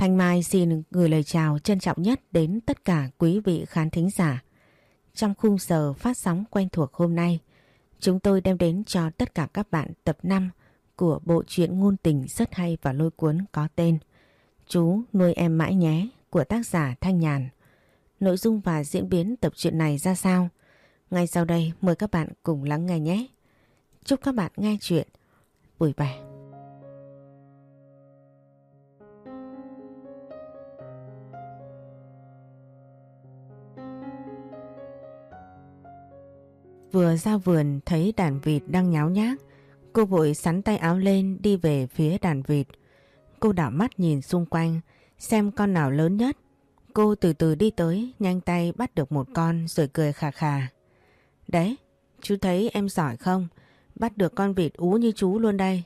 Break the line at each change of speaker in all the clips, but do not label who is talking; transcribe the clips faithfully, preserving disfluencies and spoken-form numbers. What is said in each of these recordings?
Thanh Mai xin gửi lời chào trân trọng nhất đến tất cả quý vị khán thính giả. Trong khung giờ phát sóng quen thuộc hôm nay, chúng tôi đem đến cho tất cả các bạn tập năm của bộ truyện ngôn tình rất hay và lôi cuốn có tên Chú nuôi em mãi nhé của tác giả Thanh Nhàn. Nội dung và diễn biến tập truyện này ra sao? Ngay sau đây mời các bạn cùng lắng nghe nhé. Chúc các bạn nghe chuyện vui vẻ. Vừa ra vườn thấy đàn vịt đang nháo nhác, cô vội xắn tay áo lên đi về phía đàn vịt. Cô đảo mắt nhìn xung quanh xem con nào lớn nhất. Cô từ từ đi tới, nhanh tay bắt được một con rồi cười khà khà. Đấy, chú thấy em giỏi không? Bắt được con vịt ú như chú luôn đây.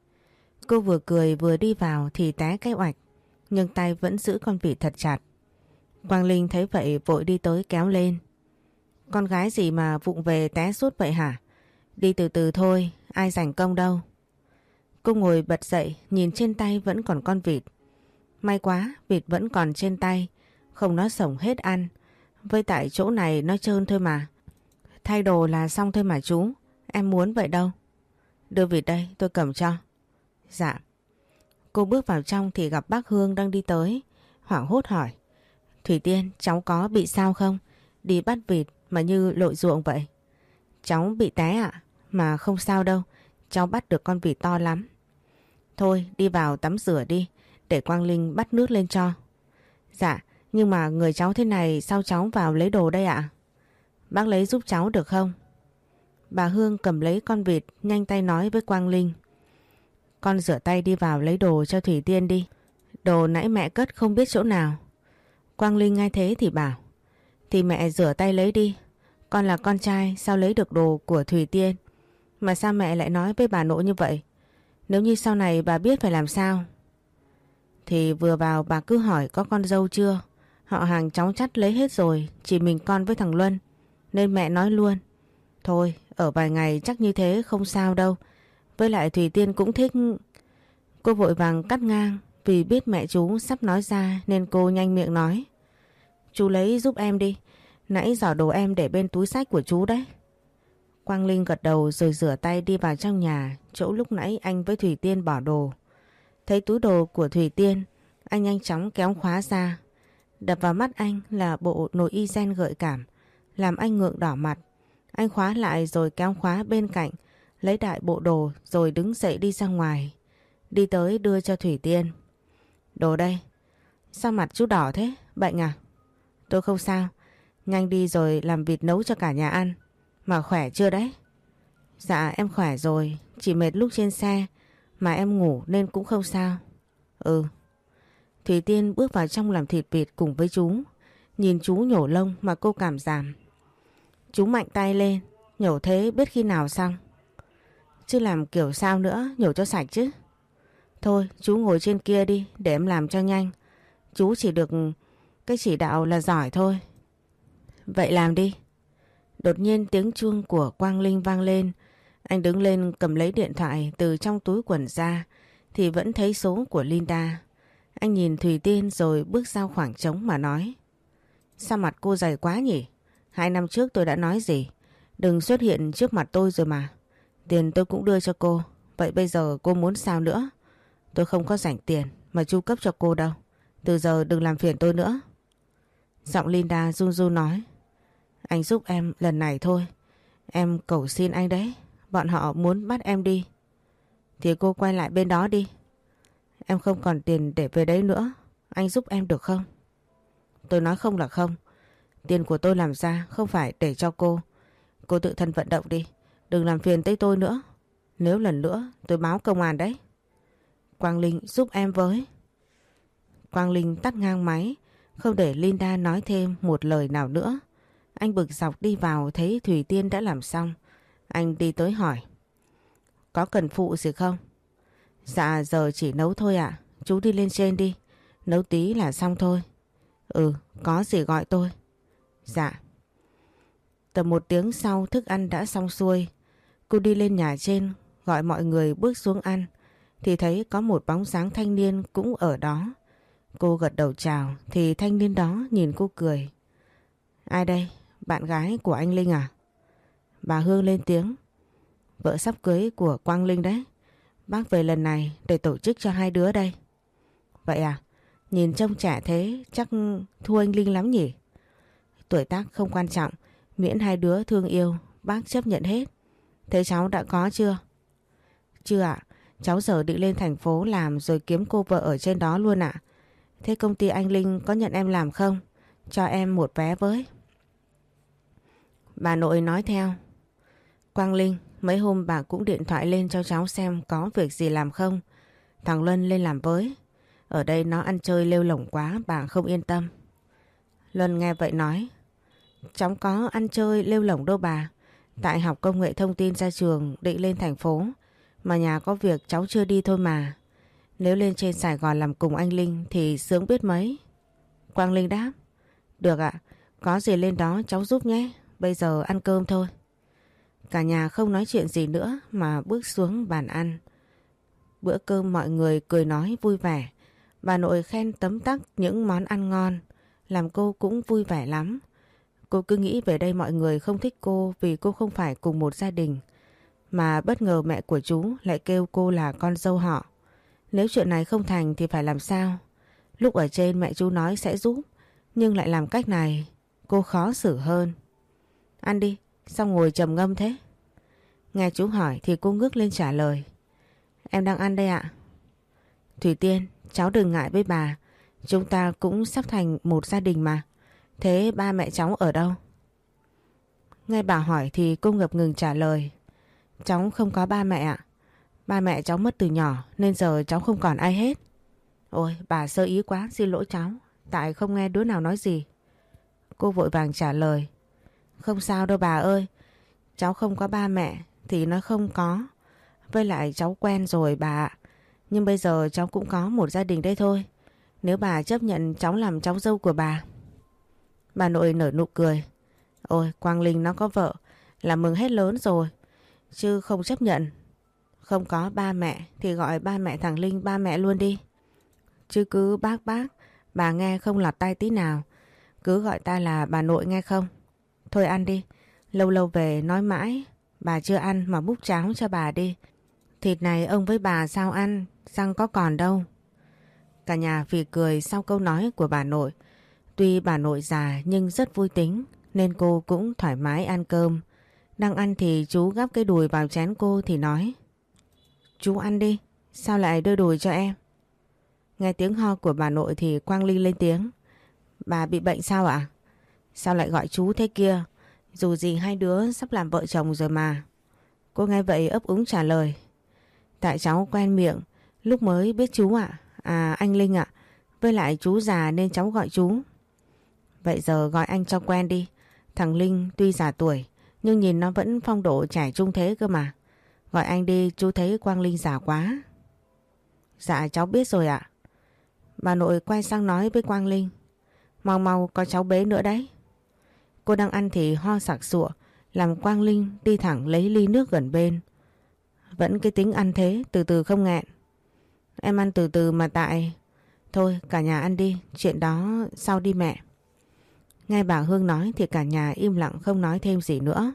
Cô vừa cười vừa đi vào thì té cái oạch, nhưng tay vẫn giữ con vịt thật chặt. Quang Linh thấy vậy vội đi tới kéo lên. Con gái gì mà vụng về té suốt vậy hả? Đi từ từ thôi, ai giành công đâu. Cô ngồi bật dậy, nhìn trên tay vẫn còn con vịt. May quá, vịt vẫn còn trên tay, không nó sổng hết ăn. Với tại chỗ này nó trơn thôi mà. Thay đồ là xong thôi mà chú, em muốn vậy đâu. Đưa vịt đây, tôi cầm cho. Dạ. Cô bước vào trong thì gặp bác Hương đang đi tới, hoảng hốt hỏi. Thủy Tiên, cháu có bị sao không? Đi bắt vịt mà như lội ruộng vậy. Cháu bị té ạ? Mà không sao đâu, cháu bắt được con vịt to lắm. Thôi đi vào tắm rửa đi, để Quang Linh bắt nước lên cho. Dạ, nhưng mà người cháu thế này sao cháu vào lấy đồ đây ạ? Bác lấy giúp cháu được không? Bà Hương cầm lấy con vịt, nhanh tay nói với Quang Linh. Con rửa tay đi vào lấy đồ cho Thủy Tiên đi. Đồ nãy mẹ cất không biết chỗ nào. Quang Linh nghe thế thì bảo. Thì mẹ rửa tay lấy đi. Con là con trai sao lấy được đồ của Thủy Tiên? Mà sao mẹ lại nói với bà nội như vậy? Nếu như sau này bà biết phải làm sao? Thì vừa vào bà cứ hỏi có con dâu chưa? Họ hàng cháu chắt lấy hết rồi, chỉ mình con với thằng Luân. Nên mẹ nói luôn. Thôi, ở vài ngày chắc như thế không sao đâu. Với lại Thủy Tiên cũng thích. Cô vội vàng cắt ngang, vì biết mẹ chú sắp nói ra nên cô nhanh miệng nói. Chú lấy giúp em đi, nãy giỏ đồ em để bên túi xách của chú đấy. Quang Linh gật đầu rồi rửa tay đi vào trong nhà, chỗ lúc nãy anh với Thủy Tiên bỏ đồ. Thấy túi đồ của Thủy Tiên, anh nhanh chóng kéo khóa ra. Đập vào mắt anh là bộ nội y gen gợi cảm, làm anh ngượng đỏ mặt. Anh khóa lại rồi kéo khóa bên cạnh, lấy đại bộ đồ rồi đứng dậy đi ra ngoài. Đi tới đưa cho Thủy Tiên. Đồ đây. Sao mặt chú đỏ thế? Bệnh à? Tôi không sao. Nhanh đi rồi làm vịt nấu cho cả nhà ăn. Mà khỏe chưa đấy? Dạ em khỏe rồi. Chỉ mệt lúc trên xe. Mà em ngủ nên cũng không sao. Ừ. Thủy Tiên bước vào trong làm thịt vịt cùng với chú. Nhìn chú nhổ lông mà cô cảm giảm. Chú mạnh tay lên. Nhổ thế biết khi nào xong? Chứ làm kiểu sao nữa, nhổ cho sạch chứ. Thôi chú ngồi trên kia đi để em làm cho nhanh. Chú chỉ được cái chỉ đạo là giỏi thôi. Vậy làm đi. Đột nhiên tiếng chuông của Quang Linh vang lên. Anh đứng lên cầm lấy điện thoại từ trong túi quần ra thì vẫn thấy số của Linda. Anh nhìn Thủy Tiên rồi bước ra khoảng trống mà nói. Sao mặt cô dày quá nhỉ? Hai năm trước tôi đã nói gì? Đừng xuất hiện trước mặt tôi rồi mà. Tiền tôi cũng đưa cho cô. Vậy bây giờ cô muốn sao nữa? Tôi không có rảnh tiền mà chu cấp cho cô đâu. Từ giờ đừng làm phiền tôi nữa. Giọng Linda run run nói. Anh giúp em lần này thôi. Em cầu xin anh đấy. Bọn họ muốn bắt em đi. Thì cô quay lại bên đó đi. Em không còn tiền để về đấy nữa. Anh giúp em được không? Tôi nói không là không. Tiền của tôi làm ra không phải để cho cô. Cô tự thân vận động đi. Đừng làm phiền tới tôi nữa. Nếu lần nữa tôi báo công an đấy. Quang Linh giúp em với. Quang Linh tắt ngang máy, không để Linda nói thêm một lời nào nữa. Anh bực dọc đi vào thấy Thủy Tiên đã làm xong. Anh đi tới hỏi. Có cần phụ gì không? Dạ giờ chỉ nấu thôi ạ. Chú đi lên trên đi. Nấu tí là xong thôi. Ừ, có gì gọi tôi. Dạ. Tầm một tiếng sau thức ăn đã xong xuôi. Cô đi lên nhà trên gọi mọi người bước xuống ăn thì thấy có một bóng dáng thanh niên cũng ở đó. Cô gật đầu chào thì thanh niên đó nhìn cô cười. Ai đây? Bạn gái của anh Linh à? Bà Hương lên tiếng. Vợ sắp cưới của Quang Linh đấy. Bác về lần này để tổ chức cho hai đứa đây. Vậy à? Nhìn trông trẻ thế chắc thua anh Linh lắm nhỉ? Tuổi tác không quan trọng, miễn hai đứa thương yêu, bác chấp nhận hết. Thế cháu đã có chưa? Chưa ạ, cháu giờ định lên thành phố làm rồi kiếm cô vợ ở trên đó luôn ạ. Thế công ty anh Linh có nhận em làm không? Cho em một vé với. Bà nội nói theo. Quang Linh, mấy hôm bà cũng điện thoại lên cho cháu xem có việc gì làm không. Thằng Luân lên làm với. Ở đây nó ăn chơi lêu lổng quá, bà không yên tâm. Luân nghe vậy nói. Cháu có ăn chơi lêu lổng đâu bà. Tại học công nghệ thông tin ra trường định lên thành phố. Mà nhà có việc cháu chưa đi thôi mà. Nếu lên trên Sài Gòn làm cùng anh Linh thì sướng biết mấy. Quang Linh đáp. Được ạ, có gì lên đó cháu giúp nhé. Bây giờ ăn cơm thôi. Cả nhà không nói chuyện gì nữa mà bước xuống bàn ăn. Bữa cơm mọi người cười nói vui vẻ. Bà nội khen tấm tắc những món ăn ngon, làm cô cũng vui vẻ lắm. Cô cứ nghĩ về đây mọi người không thích cô vì cô không phải cùng một gia đình. Mà bất ngờ mẹ của chú lại kêu cô là con dâu họ. Nếu chuyện này không thành thì phải làm sao? Lúc ở trên mẹ chú nói sẽ giúp, nhưng lại làm cách này, cô khó xử hơn. Ăn đi, sao ngồi trầm ngâm thế? Nghe chú hỏi thì cô ngước lên trả lời. Em đang ăn đây ạ. Thủy Tiên, cháu đừng ngại với bà. Chúng ta cũng sắp thành một gia đình mà. Thế ba mẹ cháu ở đâu? Nghe bà hỏi thì cô ngập ngừng trả lời. Cháu không có ba mẹ ạ. Ba mẹ cháu mất từ nhỏ nên giờ cháu không còn ai hết. Ôi, bà sơ ý quá, xin lỗi cháu. Tại không nghe đứa nào nói gì. Cô vội vàng trả lời. Không sao đâu bà ơi. Cháu không có ba mẹ thì nó không có. Với lại cháu quen rồi bà ạ. Nhưng bây giờ cháu cũng có một gia đình đây thôi. Nếu bà chấp nhận cháu làm cháu dâu của bà. Bà nội nở nụ cười. Ôi, Quang Linh nó có vợ là mừng hết lớn rồi. Chứ không chấp nhận. Không có ba mẹ thì gọi ba mẹ thằng Linh ba mẹ luôn đi. Chứ cứ bác bác, bà nghe không lọt tai tí nào. Cứ gọi ta là bà nội nghe không? Thôi ăn đi, lâu lâu về nói mãi. Bà chưa ăn mà múc cháo cho bà đi. Thịt này ông với bà sao ăn, răng có còn đâu. Cả nhà phì cười sau câu nói của bà nội. Tuy bà nội già nhưng rất vui tính nên cô cũng thoải mái ăn cơm. Đang ăn thì chú gắp cái đùi vào chén cô thì nói. Chú ăn đi, sao lại đưa đùi cho em? Nghe tiếng ho của bà nội thì Quang Linh lên tiếng. Bà bị bệnh sao ạ? Sao lại gọi chú thế kia? Dù gì hai đứa sắp làm vợ chồng rồi mà. Cô nghe vậy ấp úng trả lời. Tại cháu quen miệng, lúc mới biết chú ạ. À anh Linh ạ, với lại chú già nên cháu gọi chú. Vậy giờ gọi anh cho quen đi. Thằng Linh tuy già tuổi nhưng nhìn nó vẫn phong độ trẻ trung thế cơ mà. Gọi anh đi, chú thấy Quang Linh già quá. Dạ cháu biết rồi ạ. Bà nội quay sang nói với Quang Linh. Mau mau có cháu bế nữa đấy. Cô đang ăn thì ho sặc sụa, làm Quang Linh đi thẳng lấy ly nước gần bên. Vẫn cái tính ăn thế, từ từ không nghẹn. Em ăn từ từ mà tại... Thôi cả nhà ăn đi, chuyện đó sau đi mẹ. Nghe bà Hương nói thì cả nhà im lặng không nói thêm gì nữa.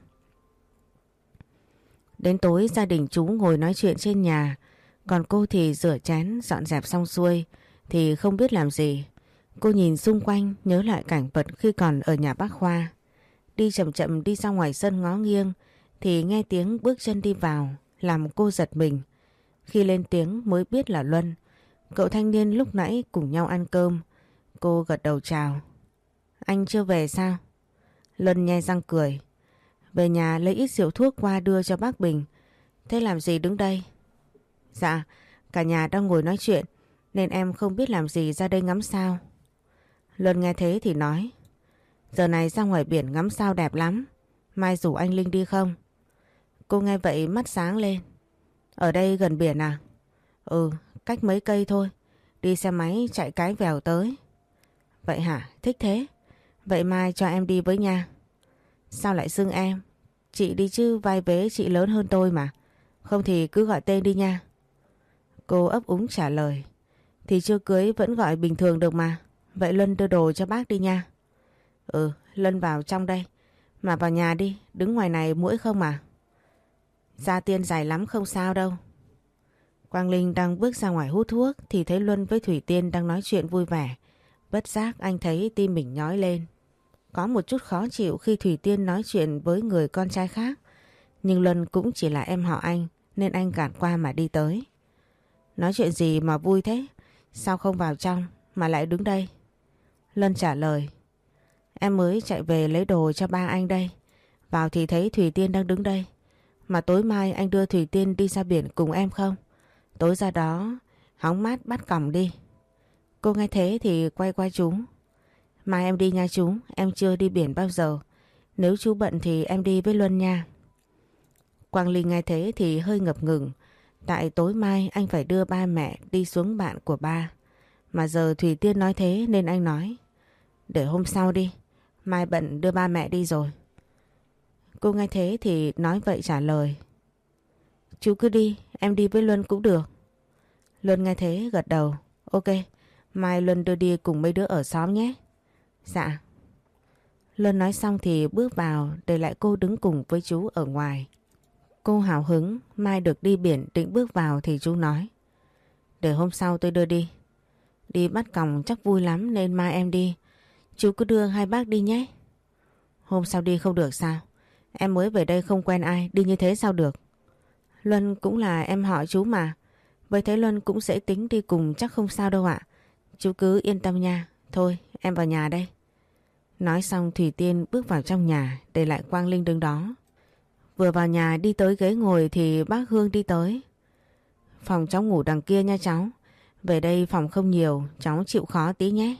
Đến tối gia đình chú ngồi nói chuyện trên nhà. Còn cô thì rửa chén dọn dẹp xong xuôi thì không biết làm gì. Cô nhìn xung quanh nhớ lại cảnh vật khi còn ở nhà bác Khoa. Đi chậm chậm đi ra ngoài sân ngó nghiêng thì nghe tiếng bước chân đi vào làm cô giật mình. Khi lên tiếng mới biết là Luân, cậu thanh niên lúc nãy cùng nhau ăn cơm. Cô gật đầu chào. Anh chưa về sao? Luân nhe răng cười. Về nhà lấy ít rượu thuốc qua đưa cho bác Bình. Thế làm gì đứng đây? Dạ, cả nhà đang ngồi nói chuyện nên em không biết làm gì ra đây ngắm sao. Luân nghe thế thì nói. Giờ này ra ngoài biển ngắm sao đẹp lắm. Mai rủ anh Linh đi không? Cô nghe vậy mắt sáng lên. Ở đây gần biển à? Ừ, cách mấy cây thôi. Đi xe máy chạy cái vèo tới. Vậy hả? Thích thế. Vậy mai cho em đi với nha. Sao lại xưng em? Chị đi chứ vai vế chị lớn hơn tôi mà. Không thì cứ gọi tên đi nha. Cô ấp úng trả lời. Thì chưa cưới vẫn gọi bình thường được mà. Vậy Luân đưa đồ cho bác đi nha. Ừ, Luân vào trong đây. Mà vào nhà đi, đứng ngoài này muỗi không mà. Da Tiên dài lắm không sao đâu. Quang Linh đang bước ra ngoài hút thuốc thì thấy Luân với Thủy Tiên đang nói chuyện vui vẻ. Bất giác anh thấy tim mình nhói lên. Có một chút khó chịu khi Thủy Tiên nói chuyện với người con trai khác. Nhưng Luân cũng chỉ là em họ anh nên anh gạt qua mà đi tới. Nói chuyện gì mà vui thế? Sao không vào trong mà lại đứng đây? Luân trả lời. Em mới chạy về lấy đồ cho ba anh đây. Vào thì thấy Thủy Tiên đang đứng đây. Mà tối mai anh đưa Thủy Tiên đi ra biển cùng em không? Tối ra đó hóng mát bắt còng đi. Cô nghe thế thì quay qua chú. Mai em đi nha chú, em chưa đi biển bao giờ. Nếu chú bận thì em đi với Luân nha. Quang Linh nghe thế thì hơi ngập ngừng. Tại tối mai anh phải đưa ba mẹ đi xuống bạn của ba. Mà giờ Thủy Tiên nói thế nên anh nói. Để hôm sau đi, mai bận đưa ba mẹ đi rồi. Cô nghe thế thì nói vậy trả lời. Chú cứ đi, em đi với Luân cũng được. Luân nghe thế gật đầu. Ok, mai Luân đưa đi cùng mấy đứa ở xóm nhé. Dạ. Luân nói xong thì bước vào để lại cô đứng cùng với chú ở ngoài. Cô hào hứng mai được đi biển định bước vào thì chú nói. Để hôm sau tôi đưa đi. Đi bắt còng chắc vui lắm nên mai em đi. Chú cứ đưa hai bác đi nhé. Hôm sau đi không được sao? Em mới về đây không quen ai, đi như thế sao được? Luân cũng là em họ chú mà. Với thế Luân cũng dễ tính đi cùng chắc không sao đâu ạ. Chú cứ yên tâm nha. Thôi em vào nhà đây. Nói xong Thủy Tiên bước vào trong nhà để lại Quang Linh đứng đó. Vừa vào nhà đi tới ghế ngồi thì bác Hương đi tới. Phòng cháu ngủ đằng kia nha cháu. Về đây phòng không nhiều, cháu chịu khó tí nhé.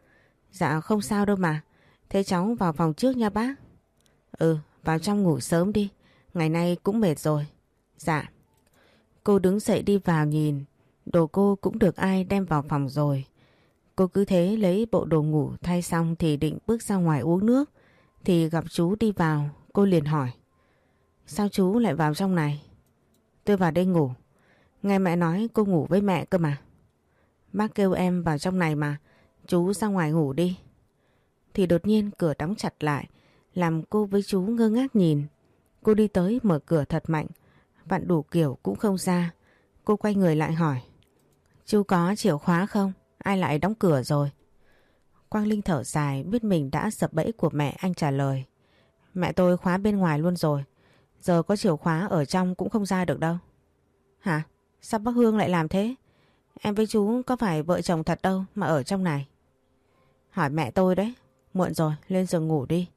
Dạ không sao đâu mà. Thế cháu vào phòng trước nha bác. Ừ, vào trong ngủ sớm đi. Ngày nay cũng mệt rồi. Dạ. Cô đứng dậy đi vào nhìn. Đồ cô cũng được ai đem vào phòng rồi. Cô cứ thế lấy bộ đồ ngủ thay xong thì định bước ra ngoài uống nước. Thì gặp chú đi vào, cô liền hỏi. Sao chú lại vào trong này? Tôi vào đây ngủ. Nghe mẹ nói cô ngủ với mẹ cơ mà. Bác kêu em vào trong này mà. Chú ra ngoài ngủ đi. Thì đột nhiên cửa đóng chặt lại. Làm cô với chú ngơ ngác nhìn. Cô đi tới mở cửa thật mạnh. Vặn đủ kiểu cũng không ra. Cô quay người lại hỏi. Chú có chìa khóa không? Ai lại đóng cửa rồi? Quang Linh thở dài biết mình đã sập bẫy của mẹ. Anh trả lời. Mẹ tôi khóa bên ngoài luôn rồi. Giờ có chìa khóa ở trong cũng không ra được đâu. Hả? Sao bác Hương lại làm thế? Em với chú có phải vợ chồng thật đâu mà ở trong này. Hỏi mẹ tôi đấy. Muộn rồi, lên giường ngủ đi.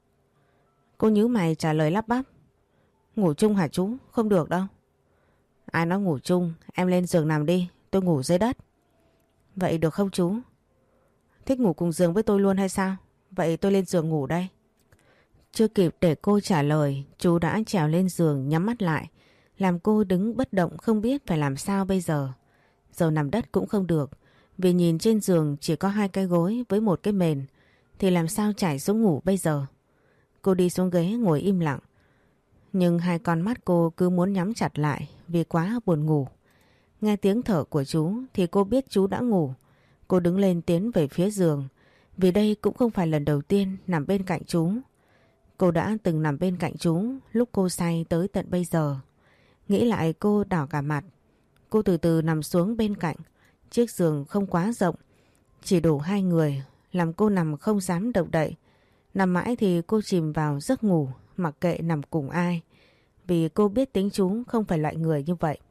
Cô nhíu mày trả lời lắp bắp. Ngủ chung hả chú? Không được đâu. Ai nói ngủ chung, em lên giường nằm đi, tôi ngủ dưới đất. Vậy được không chú? Thích ngủ cùng giường với tôi luôn hay sao? Vậy tôi lên giường ngủ đây. Chưa kịp để cô trả lời, chú đã trèo lên giường nhắm mắt lại, làm cô đứng bất động không biết phải làm sao bây giờ. Giờ nằm đất cũng không được, vì nhìn trên giường chỉ có hai cái gối với một cái mền, thì làm sao trải xuống ngủ bây giờ. Cô đi xuống ghế ngồi im lặng, nhưng hai con mắt cô cứ muốn nhắm chặt lại vì quá buồn ngủ. Nghe tiếng thở của chú thì cô biết chú đã ngủ. Cô đứng lên tiến về phía giường, vì đây cũng không phải lần đầu tiên nằm bên cạnh chú. Cô đã từng nằm bên cạnh chú lúc cô say tới tận bây giờ. Nghĩ lại cô đỏ cả mặt. Cô từ từ nằm xuống bên cạnh. Chiếc giường không quá rộng, chỉ đủ hai người, làm cô nằm không dám động đậy. Nằm mãi thì cô chìm vào giấc ngủ, mặc kệ nằm cùng ai, vì cô biết tính chú không phải loại người như vậy.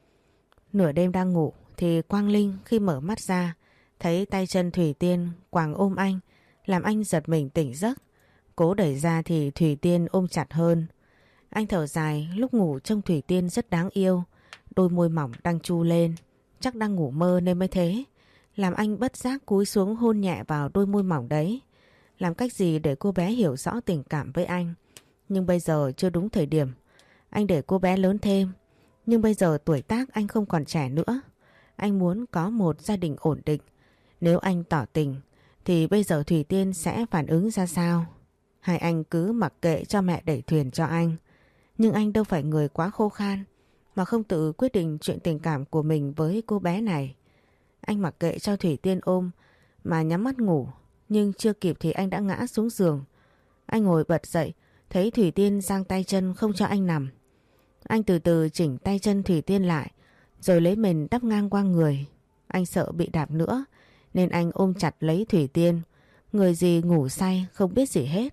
Nửa đêm đang ngủ thì Quang Linh khi mở mắt ra thấy tay chân Thủy Tiên quàng ôm anh, làm anh giật mình tỉnh giấc. Cố đẩy ra thì Thủy Tiên ôm chặt hơn. Anh thở dài, lúc ngủ trông Thủy Tiên rất đáng yêu, đôi môi mỏng đang chu lên, chắc đang ngủ mơ nên mới thế. Làm anh bất giác cúi xuống hôn nhẹ vào đôi môi mỏng đấy. Làm cách gì để cô bé hiểu rõ tình cảm với anh. Nhưng bây giờ chưa đúng thời điểm. Anh để cô bé lớn thêm. Nhưng bây giờ tuổi tác anh không còn trẻ nữa. Anh muốn có một gia đình ổn định. Nếu anh tỏ tình thì bây giờ Thủy Tiên sẽ phản ứng ra sao? Hay anh cứ mặc kệ cho mẹ đẩy thuyền cho anh? Nhưng anh đâu phải người quá khô khan mà không tự quyết định chuyện tình cảm của mình với cô bé này. Anh mặc kệ cho Thủy Tiên ôm mà nhắm mắt ngủ, nhưng chưa kịp thì anh đã ngã xuống giường. Anh ngồi bật dậy, thấy Thủy Tiên giang tay chân không cho anh nằm. Anh từ từ chỉnh tay chân Thủy Tiên lại, rồi lấy mền đắp ngang qua người. Anh sợ bị đạp nữa, nên anh ôm chặt lấy Thủy Tiên. Người gì ngủ say không biết gì hết.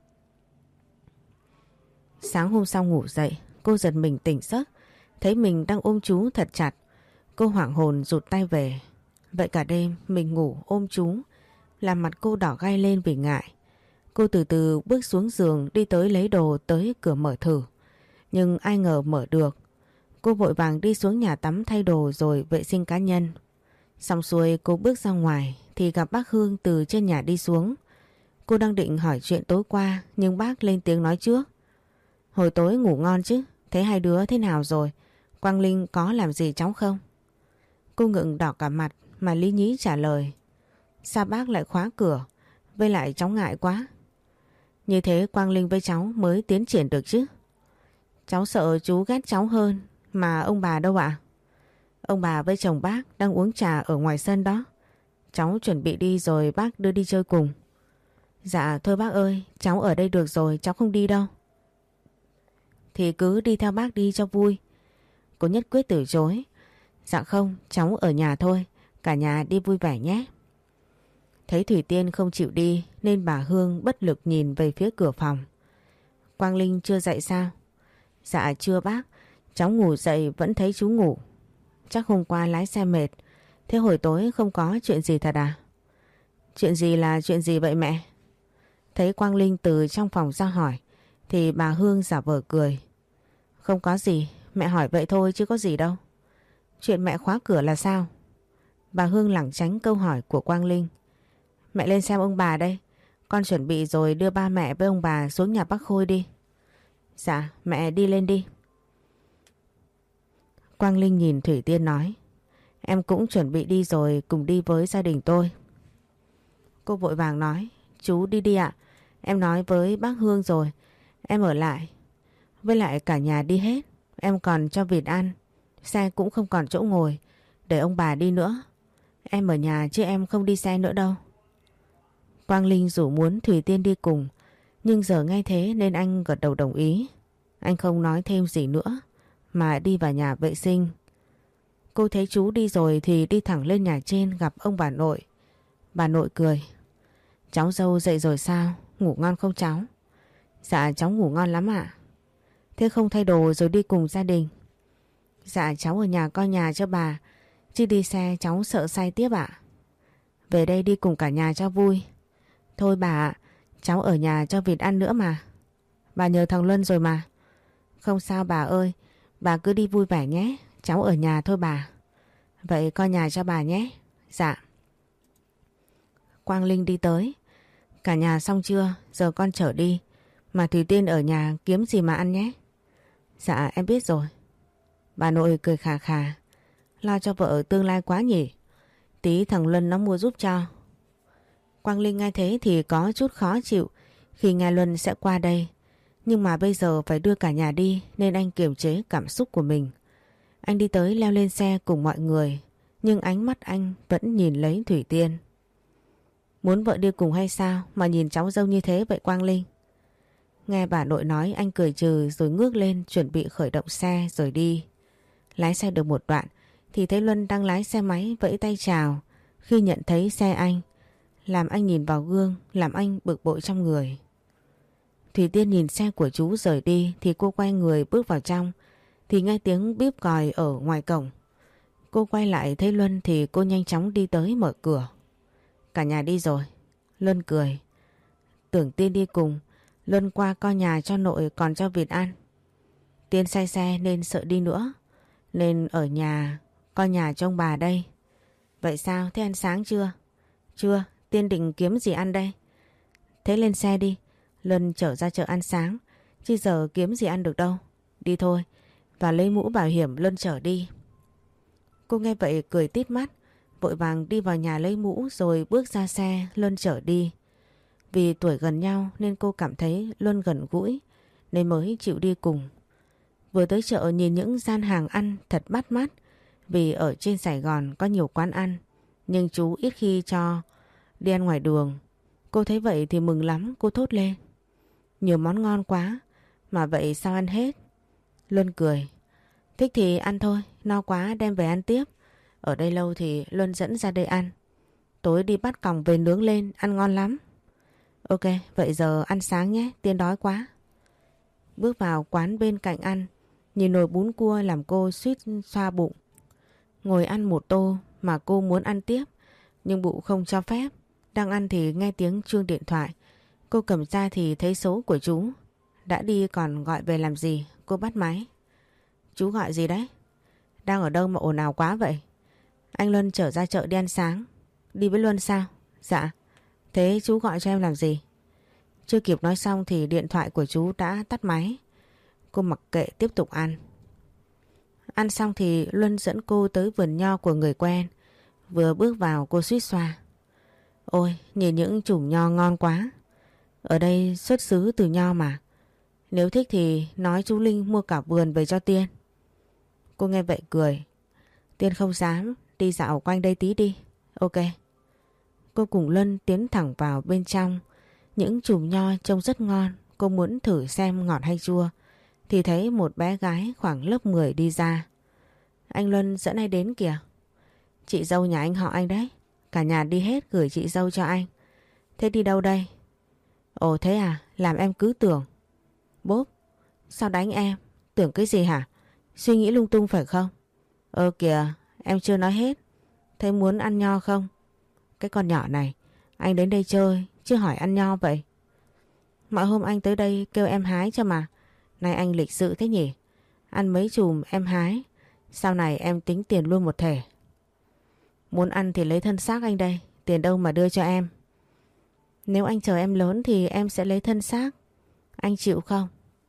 Sáng hôm sau ngủ dậy, cô giật mình tỉnh giấc, thấy mình đang ôm chú thật chặt. Cô hoảng hồn rụt tay về. Vậy cả đêm mình ngủ ôm chú, làm mặt cô đỏ gay lên vì ngại. Cô từ từ bước xuống giường, đi tới lấy đồ, tới cửa mở thử. Nhưng ai ngờ mở được. Cô vội vàng đi xuống nhà tắm thay đồ rồi vệ sinh cá nhân. Xong xuôi cô bước ra ngoài thì gặp bác Hương từ trên nhà đi xuống. Cô đang định hỏi chuyện tối qua, nhưng bác lên tiếng nói trước. Hồi tối ngủ ngon chứ, thế hai đứa thế nào rồi? Quang Linh có làm gì cháu không? Cô ngượng đỏ cả mặt mà lý nhí trả lời. Sao bác lại khóa cửa? Với lại cháu ngại quá. Như thế Quang Linh với cháu mới tiến triển được chứ. Cháu sợ chú ghét cháu hơn. Mà ông bà đâu ạ? Ông bà với chồng bác đang uống trà ở ngoài sân đó. Cháu chuẩn bị đi rồi bác đưa đi chơi cùng. Dạ thôi bác ơi, cháu ở đây được rồi, cháu không đi đâu. Thì cứ đi theo bác đi cho vui. Cô nhất quyết từ chối. Dạ không, cháu ở nhà thôi, cả nhà đi vui vẻ nhé. Thấy Thủy Tiên không chịu đi nên bà Hương bất lực nhìn về phía cửa phòng. Quang Linh chưa dậy sao? Dạ chưa bác, cháu ngủ dậy vẫn thấy chú ngủ. Chắc hôm qua lái xe mệt. Thế hồi tối không có chuyện gì thật à? Chuyện gì là chuyện gì vậy mẹ? Thấy Quang Linh từ trong phòng ra hỏi thì bà Hương giả vờ cười. Không có gì, mẹ hỏi vậy thôi chứ có gì đâu. Chuyện mẹ khóa cửa là sao? Bà Hương lảng tránh câu hỏi của Quang Linh. Mẹ lên xem ông bà đây. Con chuẩn bị rồi đưa ba mẹ với ông bà xuống nhà bác Khôi đi. Dạ, mẹ đi lên đi. Quang Linh nhìn Thủy Tiên nói. Em cũng chuẩn bị đi rồi, cùng đi với gia đình tôi. Cô vội vàng nói. Chú đi đi ạ. Em nói với bác Hương rồi. Em ở lại. Với lại cả nhà đi hết. Em còn cho vịt ăn. Xe cũng không còn chỗ ngồi. Để ông bà đi nữa. Em ở nhà chứ em không đi xe nữa đâu. Quang Linh rủ muốn Thủy Tiên đi cùng. Nhưng giờ nghe thế nên anh gật đầu đồng ý. Anh không nói thêm gì nữa mà đi vào nhà vệ sinh. Cô thấy chú đi rồi thì đi thẳng lên nhà trên gặp ông bà nội. Bà nội cười. Cháu dâu dậy rồi sao? Ngủ ngon không cháu? Dạ cháu ngủ ngon lắm ạ. Thế không thay đồ rồi đi cùng gia đình? Dạ cháu ở nhà coi nhà cho bà, chứ đi xe cháu sợ say tiếp ạ. Về đây đi cùng cả nhà cho vui. Thôi bà ạ, cháu ở nhà cho vịt ăn nữa mà. Bà nhờ thằng Luân rồi mà. Không sao bà ơi, bà cứ đi vui vẻ nhé. Cháu ở nhà thôi bà. Vậy coi nhà cho bà nhé. Dạ. Quang Linh đi tới. Cả nhà xong chưa? Giờ con chở đi. Mà Thủy Tiên ở nhà kiếm gì mà ăn nhé. Dạ em biết rồi. Bà nội cười khà khà. Lo cho vợ tương lai quá nhỉ. Tí thằng Luân nó mua giúp cho. Quang Linh nghe thế thì có chút khó chịu khi nghe Luân sẽ qua đây. Nhưng mà bây giờ phải đưa cả nhà đi nên anh kiềm chế cảm xúc của mình. Anh đi tới leo lên xe cùng mọi người. Nhưng ánh mắt anh vẫn nhìn lấy Thủy Tiên. Muốn vợ đi cùng hay sao mà nhìn cháu dâu như thế vậy Quang Linh? Nghe bà nội nói anh cười trừ rồi ngước lên chuẩn bị khởi động xe rồi đi. Lái xe được một đoạn thì thấy Luân đang lái xe máy vẫy tay chào khi nhận thấy xe anh. Làm anh nhìn vào gương, làm anh bực bội trong người. Thủy Tiên nhìn xe của chú rời đi thì cô quay người bước vào trong thì nghe tiếng bíp còi ở ngoài cổng. Cô quay lại thấy Luân thì cô nhanh chóng đi tới mở cửa. Cả nhà đi rồi. Luân cười. Tưởng Tiên đi cùng. Luân qua coi nhà cho nội còn cho vịt ăn. Tiên say xe nên sợ đi nữa. Nên ở nhà coi nhà cho ông bà đây. Vậy sao? Thế ăn sáng chưa? Chưa. Tiên định kiếm gì ăn đây? Thế lên xe đi. Luân chở ra chợ ăn sáng. Chứ giờ kiếm gì ăn được đâu. Đi thôi. Và lấy mũ bảo hiểm Luân chở đi. Cô nghe vậy cười tít mắt. Vội vàng đi vào nhà lấy mũ rồi bước ra xe Luân chở đi. Vì tuổi gần nhau nên cô cảm thấy Luân gần gũi nên mới chịu đi cùng. Vừa tới chợ nhìn những gian hàng ăn thật bắt mắt vì ở trên Sài Gòn có nhiều quán ăn nhưng chú ít khi cho đi ăn ngoài đường. Cô thấy vậy thì mừng lắm, cô thốt lên. Nhiều món ngon quá, mà vậy sao ăn hết? Luân cười. Thích thì ăn thôi, no quá đem về ăn tiếp. Ở đây lâu thì Luân dẫn ra đây ăn. Tối đi bắt còng về nướng lên, ăn ngon lắm. Ok, vậy giờ ăn sáng nhé, Tiên đói quá. Bước vào quán bên cạnh ăn, nhìn nồi bún cua làm cô suýt xoa bụng. Ngồi ăn một tô mà cô muốn ăn tiếp, nhưng bụng không cho phép. Đang ăn thì nghe tiếng chuông điện thoại. Cô cầm ra thì thấy số của chú. Đã đi còn gọi về làm gì? Cô bắt máy. Chú gọi gì đấy? Đang ở đâu mà ồn ào quá vậy? Anh Luân chở ra chợ đi ăn sáng. Đi với Luân sao? Dạ. Thế chú gọi cho em làm gì? Chưa kịp nói xong thì điện thoại của chú đã tắt máy. Cô mặc kệ tiếp tục ăn. Ăn xong thì Luân dẫn cô tới vườn nho của người quen. Vừa bước vào cô suýt xoa. Ôi, nhìn những chùm nho ngon quá. Ở đây xuất xứ từ nho mà. Nếu thích thì nói chú Linh mua cả vườn về cho Tiên. Cô nghe vậy cười. Tiên không dám, đi dạo quanh đây tí đi. Ok. Cô cùng Luân tiến thẳng vào bên trong. Những chùm nho trông rất ngon. Cô muốn thử xem ngọt hay chua. Thì thấy một bé gái khoảng lớp mười đi ra. Anh Luân dẫn ai đến kìa? Chị dâu nhà anh họ anh đấy. Cả nhà đi hết gửi chị dâu cho anh. Thế đi đâu đây? Ồ thế à, làm em cứ tưởng. Bốp, sao đánh em? Tưởng cái gì hả? Suy nghĩ lung tung phải không? Ơ kìa, em chưa nói hết. Thế muốn ăn nho không? Cái con nhỏ này, anh đến đây chơi, chứ hỏi ăn nho vậy. Mọi hôm anh tới đây kêu em hái cho mà. Nay anh lịch sự thế nhỉ? Ăn mấy chùm em hái. Sau này em tính tiền luôn một thể. Muốn ăn thì lấy thân xác anh đây. Tiền đâu mà đưa cho em? Nếu anh chờ em lớn thì em sẽ lấy thân xác. Anh chịu không?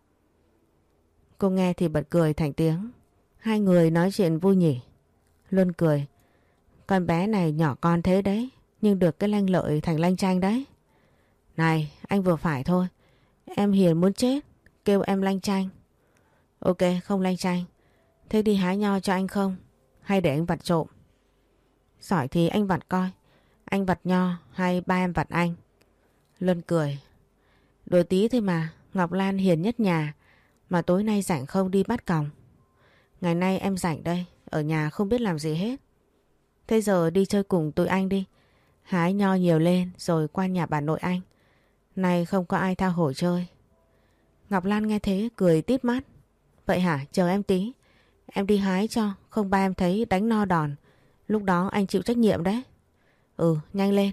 Cô nghe thì bật cười thành tiếng. Hai người nói chuyện vui nhỉ. Luân cười. Con bé này nhỏ con thế đấy, nhưng được cái lanh lợi thành lanh chanh đấy. Này, anh vừa phải thôi. Em hiền muốn chết, kêu em lanh chanh. Ok, không lanh chanh. Thế đi hái nho cho anh không? Hay để anh vặt trộm? Giỏi thì anh vặt coi. Anh vặt nho hay ba em vặt anh? Luân cười. Đùa tí thôi mà. Ngọc Lan hiền nhất nhà. Mà tối nay rảnh không đi bắt còng? Ngày nay em rảnh đây. Ở nhà không biết làm gì hết. Thế giờ đi chơi cùng tụi anh đi. Hái nho nhiều lên rồi qua nhà bà nội anh. Nay không có ai tha hồ chơi. Ngọc Lan nghe thế cười tít mắt. Vậy hả, chờ em tí. Em đi hái cho, không ba em thấy đánh no đòn. Lúc đó anh chịu trách nhiệm đấy. Ừ, nhanh lên.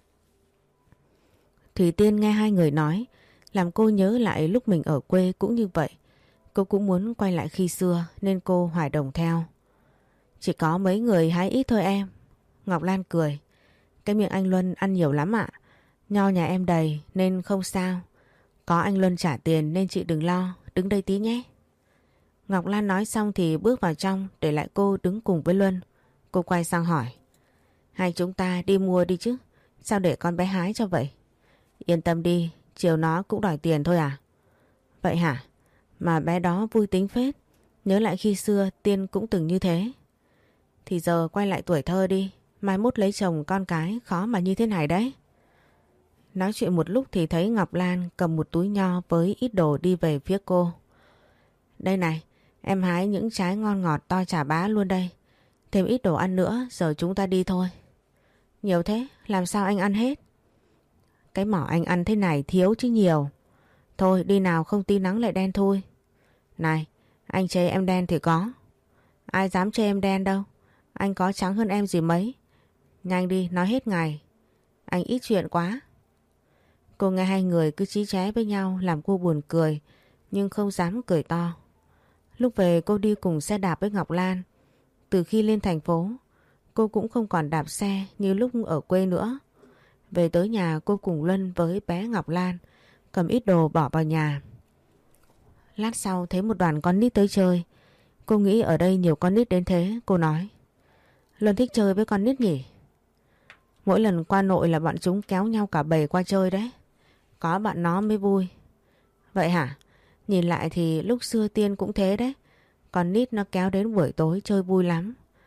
Thủy Tiên nghe hai người nói, làm cô nhớ lại lúc mình ở quê cũng như vậy. Cô cũng muốn quay lại khi xưa nên cô hòa đồng theo. Chỉ có mấy người hái ít thôi em. Ngọc Lan cười. Cái miệng anh Luân ăn nhiều lắm ạ. Nho nhà em đầy nên không sao. Có anh Luân trả tiền nên chị đừng lo. Đứng đây tí nhé. Ngọc Lan nói xong thì bước vào trong, để lại cô đứng cùng với Luân. Cô quay sang hỏi. Hai chúng ta đi mua đi chứ. Sao để con bé hái cho vậy? Yên tâm đi, chiều nó cũng đòi tiền thôi à? Vậy hả? Mà bé đó vui tính phết. Nhớ lại khi xưa Tiên cũng từng như thế. Thì giờ quay lại tuổi thơ đi. Mai mốt lấy chồng con cái khó mà như thế này đấy. Nói chuyện một lúc thì thấy Ngọc Lan cầm một túi nho với ít đồ đi về phía cô. Đây này, em hái những trái ngon ngọt to chà bá luôn đây. Thêm ít đồ ăn nữa, giờ chúng ta đi thôi. Nhiều thế, làm sao anh ăn hết? Cái mỏ anh ăn thế này thiếu chứ nhiều. Thôi đi nào, không tí nắng lại đen thui. Này, anh chê em đen thì có. Ai dám chê em đen đâu. Anh có trắng hơn em gì mấy. Nhanh đi, nói hết ngày. Anh ít chuyện quá. Cô nghe hai người cứ chí chóe với nhau làm cô buồn cười, nhưng không dám cười to. Lúc về cô đi cùng xe đạp với Ngọc Lan. Từ khi lên thành phố, cô cũng không còn đạp xe như lúc ở quê nữa. Về tới nhà cô cùng Luân với bé Ngọc Lan cầm ít đồ bỏ vào nhà. Lát sau thấy một đoàn con nít tới chơi. Cô nghĩ ở đây nhiều con nít đến thế. Cô nói, Luân thích chơi với con nít nhỉ? Mỗi lần qua nội là bọn chúng kéo nhau cả bầy qua chơi đấy. Có bạn nó mới vui. Vậy hả? Nhìn lại thì lúc xưa Tiên cũng thế đấy. Con nít nó kéo đến buổi tối chơi vui lắm.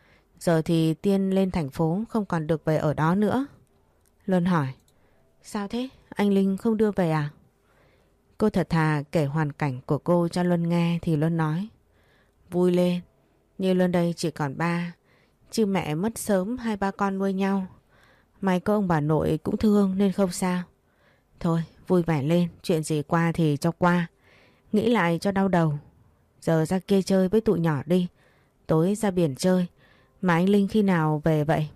Giờ thì Tiên lên thành phố không còn được về ở đó nữa. Luân hỏi. Sao thế? Anh Linh không đưa về à? Cô thật thà kể hoàn cảnh của cô cho Luân nghe thì Luân nói. Vui lên. Như Luân đây chỉ còn ba. Chứ mẹ mất sớm hai ba con nuôi nhau. May có ông bà nội cũng thương nên không sao. Thôi vui vẻ lên. Chuyện gì qua thì cho qua. Nghĩ lại cho đau đầu. Giờ ra kia chơi với tụi nhỏ đi. Tối ra biển chơi. Mà anh Linh khi nào về vậy?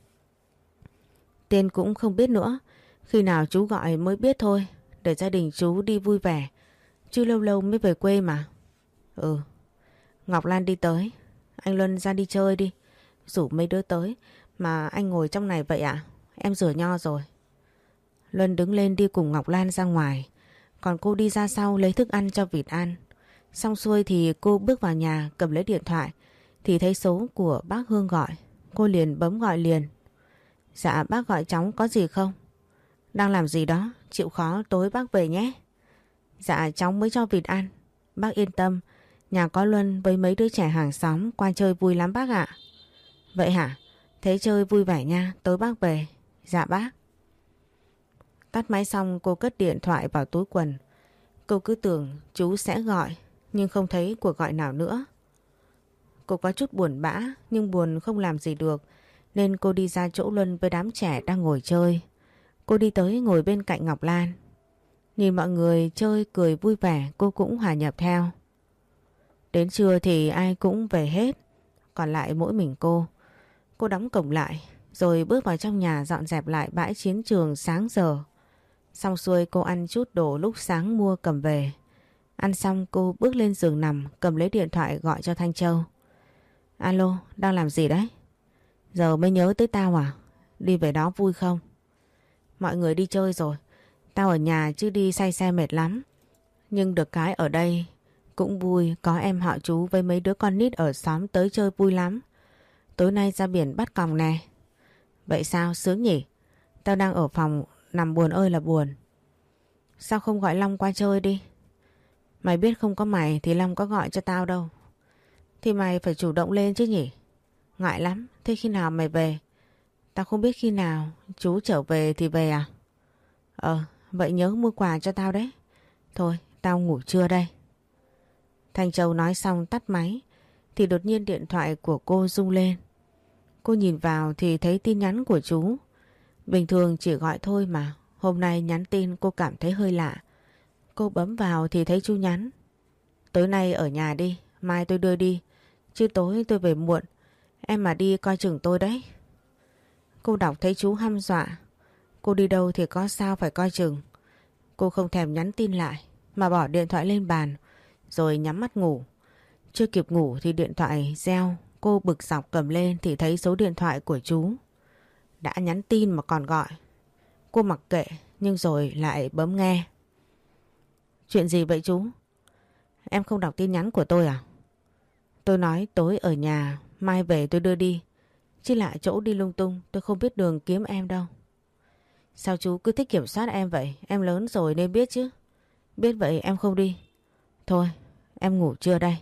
Tiên cũng không biết nữa. Khi nào chú gọi mới biết thôi. Để gia đình chú đi vui vẻ. Chứ lâu lâu mới về quê mà. Ừ. Ngọc Lan đi tới. Anh Luân ra đi chơi đi. Rủ mấy đứa tới. Mà anh ngồi trong này vậy ạ? Em rửa nho rồi. Luân đứng lên đi cùng Ngọc Lan ra ngoài. Còn cô đi ra sau lấy thức ăn cho vịt ăn. Xong xuôi thì cô bước vào nhà cầm lấy điện thoại. Thì thấy số của bác Hương gọi. Cô liền bấm gọi liền. Dạ bác gọi cháu có gì không? Đang làm gì đó? Chịu khó tối bác về nhé. Dạ cháu mới cho vịt ăn. Bác yên tâm. Nhà có Luân với mấy đứa trẻ hàng xóm qua chơi vui lắm bác ạ. Vậy hả? Thế chơi vui vẻ nha. Tối bác về. Dạ bác. Tắt máy xong cô cất điện thoại vào túi quần. Cô cứ tưởng chú sẽ gọi. Nhưng không thấy cuộc gọi nào nữa. Cô có chút buồn bã. Nhưng buồn không làm gì được. Nên cô đi ra chỗ Luân với đám trẻ đang ngồi chơi. Cô đi tới ngồi bên cạnh Ngọc Lan. Nhìn mọi người chơi cười vui vẻ. Cô cũng hòa nhập theo. Đến trưa thì ai cũng về hết. Còn lại mỗi mình cô. Cô đóng cổng lại. Rồi bước vào trong nhà dọn dẹp lại bãi chiến trường sáng giờ. Xong xuôi cô ăn chút đồ lúc sáng mua cầm về. Ăn xong cô bước lên giường nằm cầm lấy điện thoại gọi cho Thanh Châu. Alo, đang làm gì đấy? Giờ mới nhớ tới tao à? Đi về đó vui không? Mọi người đi chơi rồi. Tao ở nhà chứ đi say xe mệt lắm. Nhưng được cái ở đây cũng vui. Có em họ chú với mấy đứa con nít ở xóm tới chơi vui lắm. Tối nay ra biển bắt còng nè. Vậy sao sướng nhỉ? Tao đang ở phòng nằm buồn ơi là buồn. Sao không gọi Long qua chơi đi? Mày biết không có mày thì Long có gọi cho tao đâu. Thì mày phải chủ động lên chứ nhỉ? Ngại lắm. Thế khi nào mày về? Tao không biết khi nào. Chú trở về thì về à? Ờ, vậy nhớ mua quà cho tao đấy. Thôi, tao ngủ trưa đây. Thanh Châu nói xong tắt máy. Thì đột nhiên điện thoại của cô rung lên. Cô nhìn vào thì thấy tin nhắn của chú. Bình thường chỉ gọi thôi mà. Hôm nay nhắn tin cô cảm thấy hơi lạ. Cô bấm vào thì thấy chú nhắn. Tối nay ở nhà đi. Mai tôi đưa đi. Chứ tối tôi về muộn. Em mà đi coi chừng tôi đấy. Cô đọc thấy chú hăm dọa. Cô đi đâu thì có sao phải coi chừng. Cô không thèm nhắn tin lại. Mà bỏ điện thoại lên bàn. Rồi nhắm mắt ngủ. Chưa kịp ngủ thì điện thoại reo. Cô bực dọc cầm lên thì thấy số điện thoại của chú. Đã nhắn tin mà còn gọi. Cô mặc kệ nhưng rồi lại bấm nghe. Chuyện gì vậy chú? Em không đọc tin nhắn của tôi à? Tôi nói tối ở nhà, mai về tôi đưa đi. Chứ lại chỗ đi lung tung, tôi không biết đường kiếm em đâu. Sao chú cứ thích kiểm soát em vậy? Em lớn rồi nên biết chứ. Biết vậy em không đi. Thôi, em ngủ trưa đây.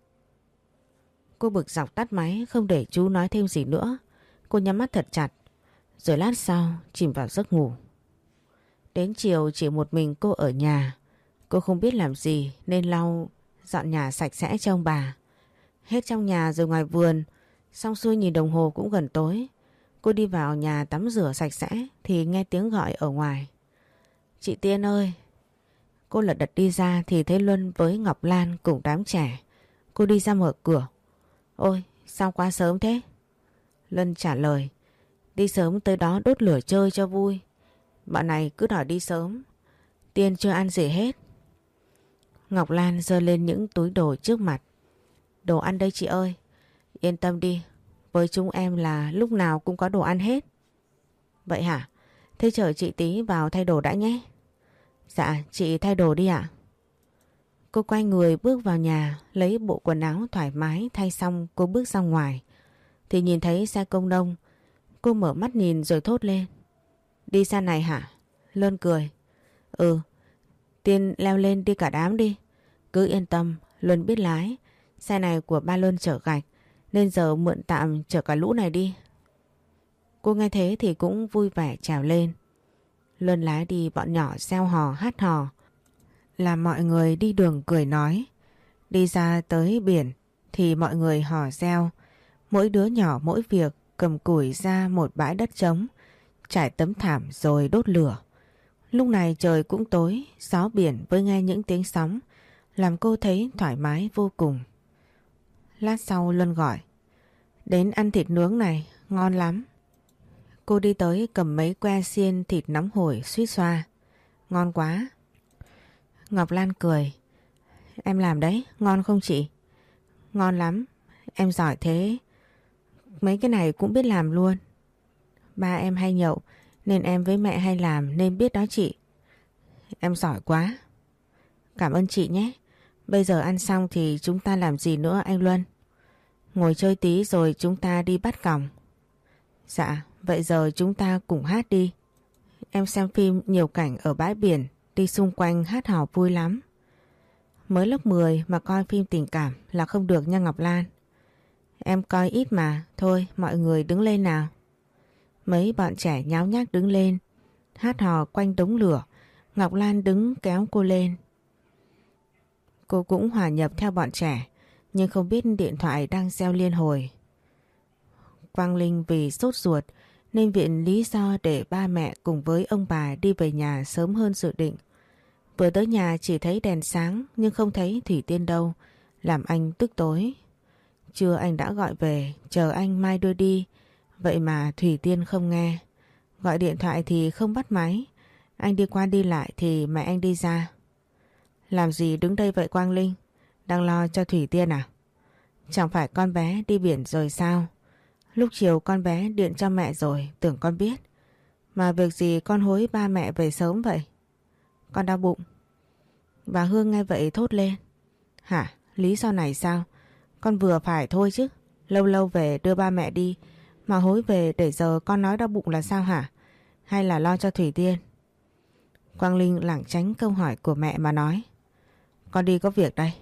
Cô bực dọc tắt máy không để chú nói thêm gì nữa. Cô nhắm mắt thật chặt. Rồi lát sau chìm vào giấc ngủ. Đến chiều chỉ một mình cô ở nhà. Cô không biết làm gì nên lau dọn nhà sạch sẽ cho ông bà. Hết trong nhà rồi ngoài vườn. Xong xuôi nhìn đồng hồ cũng gần tối. Cô đi vào nhà tắm rửa sạch sẽ thì nghe tiếng gọi ở ngoài. Chị Tiên ơi! Cô lật đật đi ra thì thấy Luân với Ngọc Lan cùng đám trẻ. Cô đi ra mở cửa. Ôi, sao qua sớm thế? Luân trả lời. Đi sớm tới đó đốt lửa chơi cho vui. Bọn này cứ đòi đi sớm. Tiên chưa ăn gì hết. Ngọc Lan giơ lên những túi đồ trước mặt. Đồ ăn đây chị ơi. Yên tâm đi. Với chúng em là lúc nào cũng có đồ ăn hết. Vậy hả? Thế chờ chị tí vào thay đồ đã nhé. Dạ, chị thay đồ đi ạ. Cô quay người bước vào nhà, lấy bộ quần áo thoải mái thay xong cô bước ra ngoài. Thì nhìn thấy xe công nông. Cô mở mắt nhìn rồi thốt lên. Đi xe này hả? Luân cười. Ừ, Tiên leo lên đi cả đám đi. Cứ yên tâm, Luân biết lái. Xe này của ba Luân chở gạch. nên giờ mượn tạm chở cả lũ này đi. Cô nghe thế thì cũng vui vẻ trèo lên. Luân lái đi bọn nhỏ reo hò hát hò, làm mọi người đi đường cười nói. Đi ra tới biển thì mọi người hò reo, mỗi đứa nhỏ mỗi việc cầm củi ra một bãi đất trống, trải tấm thảm rồi đốt lửa. Lúc này trời cũng tối, gió biển với nghe những tiếng sóng làm cô thấy thoải mái vô cùng. Lát sau Luân gọi, đến ăn thịt nướng này, ngon lắm. Cô đi tới cầm mấy que xiên thịt nóng hổi suýt xoa. Ngon quá. Ngọc Lan cười, em làm đấy, ngon không chị? Ngon lắm, em giỏi thế. Mấy cái này cũng biết làm luôn. Ba em hay nhậu nên em với mẹ hay làm nên biết đó chị. Em giỏi quá. Cảm ơn chị nhé. Bây giờ ăn xong thì chúng ta làm gì nữa anh Luân? Ngồi chơi tí rồi chúng ta đi bắt còng. Dạ, vậy giờ chúng ta cùng hát đi. Em xem phim nhiều cảnh ở bãi biển, đi xung quanh hát hò vui lắm. Mới lớp mười mà coi phim tình cảm là không được nha Ngọc Lan. Em coi ít mà, thôi mọi người đứng lên nào. Mấy bọn trẻ nháo nhác đứng lên, hát hò quanh đống lửa. Ngọc Lan đứng kéo cô lên. Cô cũng hòa nhập theo bọn trẻ, nhưng không biết điện thoại đang reo liên hồi. Quang Linh vì sốt ruột nên viện lý do để ba mẹ cùng với ông bà đi về nhà sớm hơn dự định. Vừa tới nhà chỉ thấy đèn sáng nhưng không thấy Thủy Tiên đâu, làm anh tức tối. Trưa anh đã gọi về, chờ anh mai đưa đi, vậy mà Thủy Tiên không nghe. Gọi điện thoại thì không bắt máy, anh đi qua đi lại thì mẹ anh đi ra. Làm gì đứng đây vậy Quang Linh? Đang lo cho Thủy Tiên à? Chẳng phải con bé đi biển rồi sao? Lúc chiều con bé điện cho mẹ rồi, tưởng con biết. Mà việc gì con hối ba mẹ về sớm vậy? Con đau bụng. Bà Hương nghe vậy thốt lên. Hả? Lý do này sao? Con vừa phải thôi chứ. Lâu lâu về đưa ba mẹ đi, mà hối về để giờ con nói đau bụng là sao hả? Hay là lo cho Thủy Tiên? Quang Linh lảng tránh câu hỏi của mẹ mà nói. Con đi có việc đây.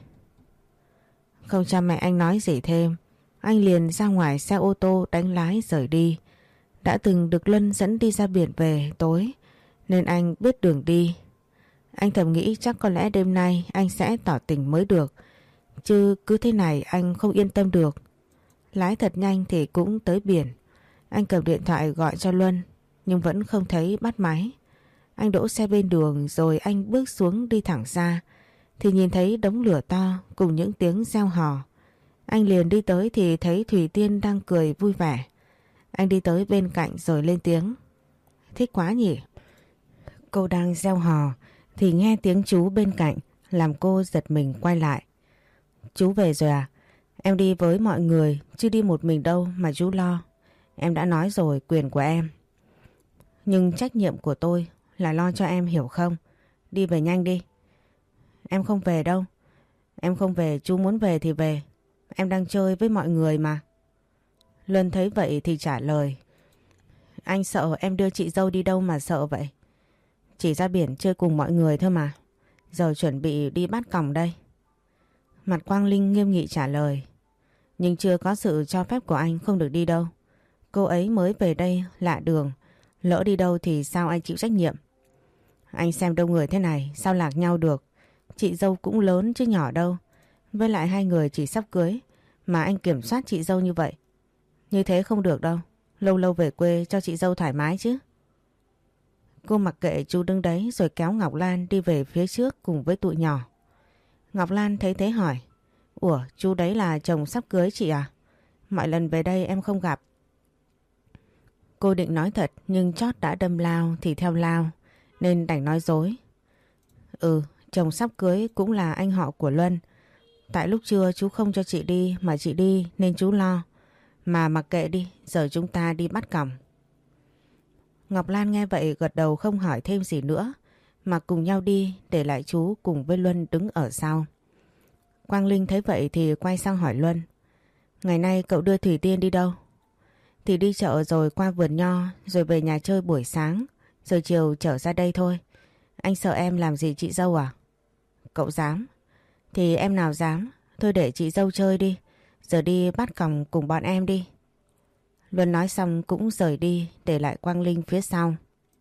Không cho mẹ anh nói gì thêm, anh liền ra ngoài xe ô tô đánh lái rời đi. Đã từng được Luân dẫn đi ra biển về tối nên anh biết đường đi. Anh thầm nghĩ chắc có lẽ đêm nay anh sẽ tỏ tình mới được, chứ cứ thế này anh không yên tâm được. Lái thật nhanh thì cũng tới biển. Anh cầm điện thoại gọi cho Luân nhưng vẫn không thấy bắt máy. Anh đỗ xe bên đường rồi anh bước xuống đi thẳng ra thì nhìn thấy đống lửa to cùng những tiếng reo hò. Anh liền đi tới thì thấy Thủy Tiên đang cười vui vẻ. Anh đi tới bên cạnh rồi lên tiếng. Thích quá nhỉ? Cô đang reo hò thì nghe tiếng chú bên cạnh làm cô giật mình quay lại. Chú về rồi à? Em đi với mọi người chứ đi một mình đâu mà chú lo. Em đã nói rồi, quyền của em. Nhưng trách nhiệm của tôi là lo cho em, hiểu không? Đi về nhanh đi. Em không về đâu. Em không về, chú muốn về thì về. Em đang chơi với mọi người mà. Luân thấy vậy thì trả lời. Anh sợ em đưa chị dâu đi đâu mà sợ vậy? Chỉ ra biển chơi cùng mọi người thôi mà. Giờ chuẩn bị đi bắt còng đây. Mặt Quang Linh nghiêm nghị trả lời. Nhưng chưa có sự cho phép của anh không được đi đâu. Cô ấy mới về đây lạ đường. Lỡ đi đâu thì sao anh chịu trách nhiệm? Anh xem đông người thế này sao lạc nhau được? Chị dâu cũng lớn chứ nhỏ đâu. Với lại hai người chỉ sắp cưới mà anh kiểm soát chị dâu như vậy. Như thế không được đâu. Lâu lâu về quê cho chị dâu thoải mái chứ. Cô mặc kệ chú đứng đấy rồi kéo Ngọc Lan đi về phía trước cùng với tụi nhỏ. Ngọc Lan thấy thế hỏi. Ủa, chú đấy là chồng sắp cưới chị à? Mọi lần về đây em không gặp. Cô định nói thật nhưng chót đã đâm lao thì theo lao nên đành nói dối. Ừ, chồng sắp cưới cũng là anh họ của Luân. Tại lúc trưa chú không cho chị đi mà chị đi nên chú lo. Mà mặc kệ đi, giờ chúng ta đi bắt còng. Ngọc Lan nghe vậy gật đầu không hỏi thêm gì nữa mà cùng nhau đi, để lại chú cùng với Luân đứng ở sau. Quang Linh thấy vậy thì quay sang hỏi Luân. Ngày nay cậu đưa Thủy Tiên đi đâu? Thì đi chợ rồi qua vườn nho rồi về nhà chơi buổi sáng, rồi chiều trở ra đây thôi. Anh sợ em làm gì chị dâu à? Cậu dám? Thì em nào dám, thôi để chị dâu chơi đi. Giờ đi bắt còng cùng bọn em đi. Luân nói xong cũng rời đi để lại Quang Linh phía sau.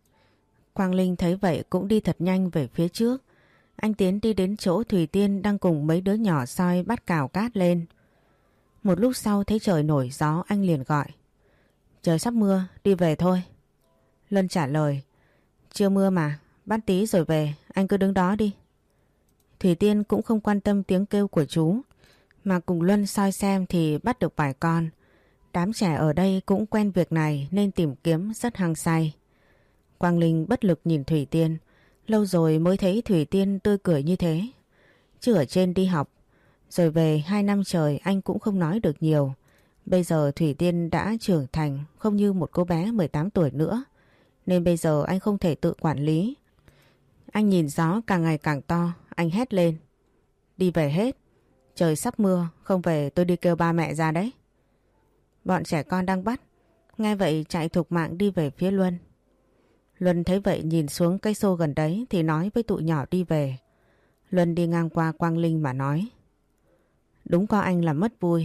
Quang Linh thấy vậy cũng đi thật nhanh về phía trước. Anh Tiến đi đến chỗ Thủy Tiên đang cùng mấy đứa nhỏ soi bắt cào cát lên. Một lúc sau thấy trời nổi gió, anh liền gọi. Trời sắp mưa, đi về thôi. Luân trả lời. Chưa mưa mà, bắt tí rồi về, anh cứ đứng đó đi. Thủy Tiên cũng không quan tâm tiếng kêu của chú, mà cùng Luân soi xem thì bắt được vài con. Đám trẻ ở đây cũng quen việc này nên tìm kiếm rất hăng say. Quang Linh bất lực nhìn Thủy Tiên, lâu rồi mới thấy Thủy Tiên tươi cười như thế. Chứ ở trên đi học, rồi về hai năm trời anh cũng không nói được nhiều. Bây giờ Thủy Tiên đã trưởng thành, không như một cô bé mười tám tuổi nữa, nên bây giờ anh không thể tự quản lý. Anh nhìn gió càng ngày càng to, anh hét lên. Đi về hết, trời sắp mưa, không về tôi đi kêu ba mẹ ra đấy. Bọn trẻ con đang bắt, nghe vậy chạy thục mạng đi về phía Luân. Luân thấy vậy nhìn xuống cây xô gần đấy thì nói với tụi nhỏ đi về. Luân đi ngang qua Quang Linh mà nói. Đúng có anh làm mất vui.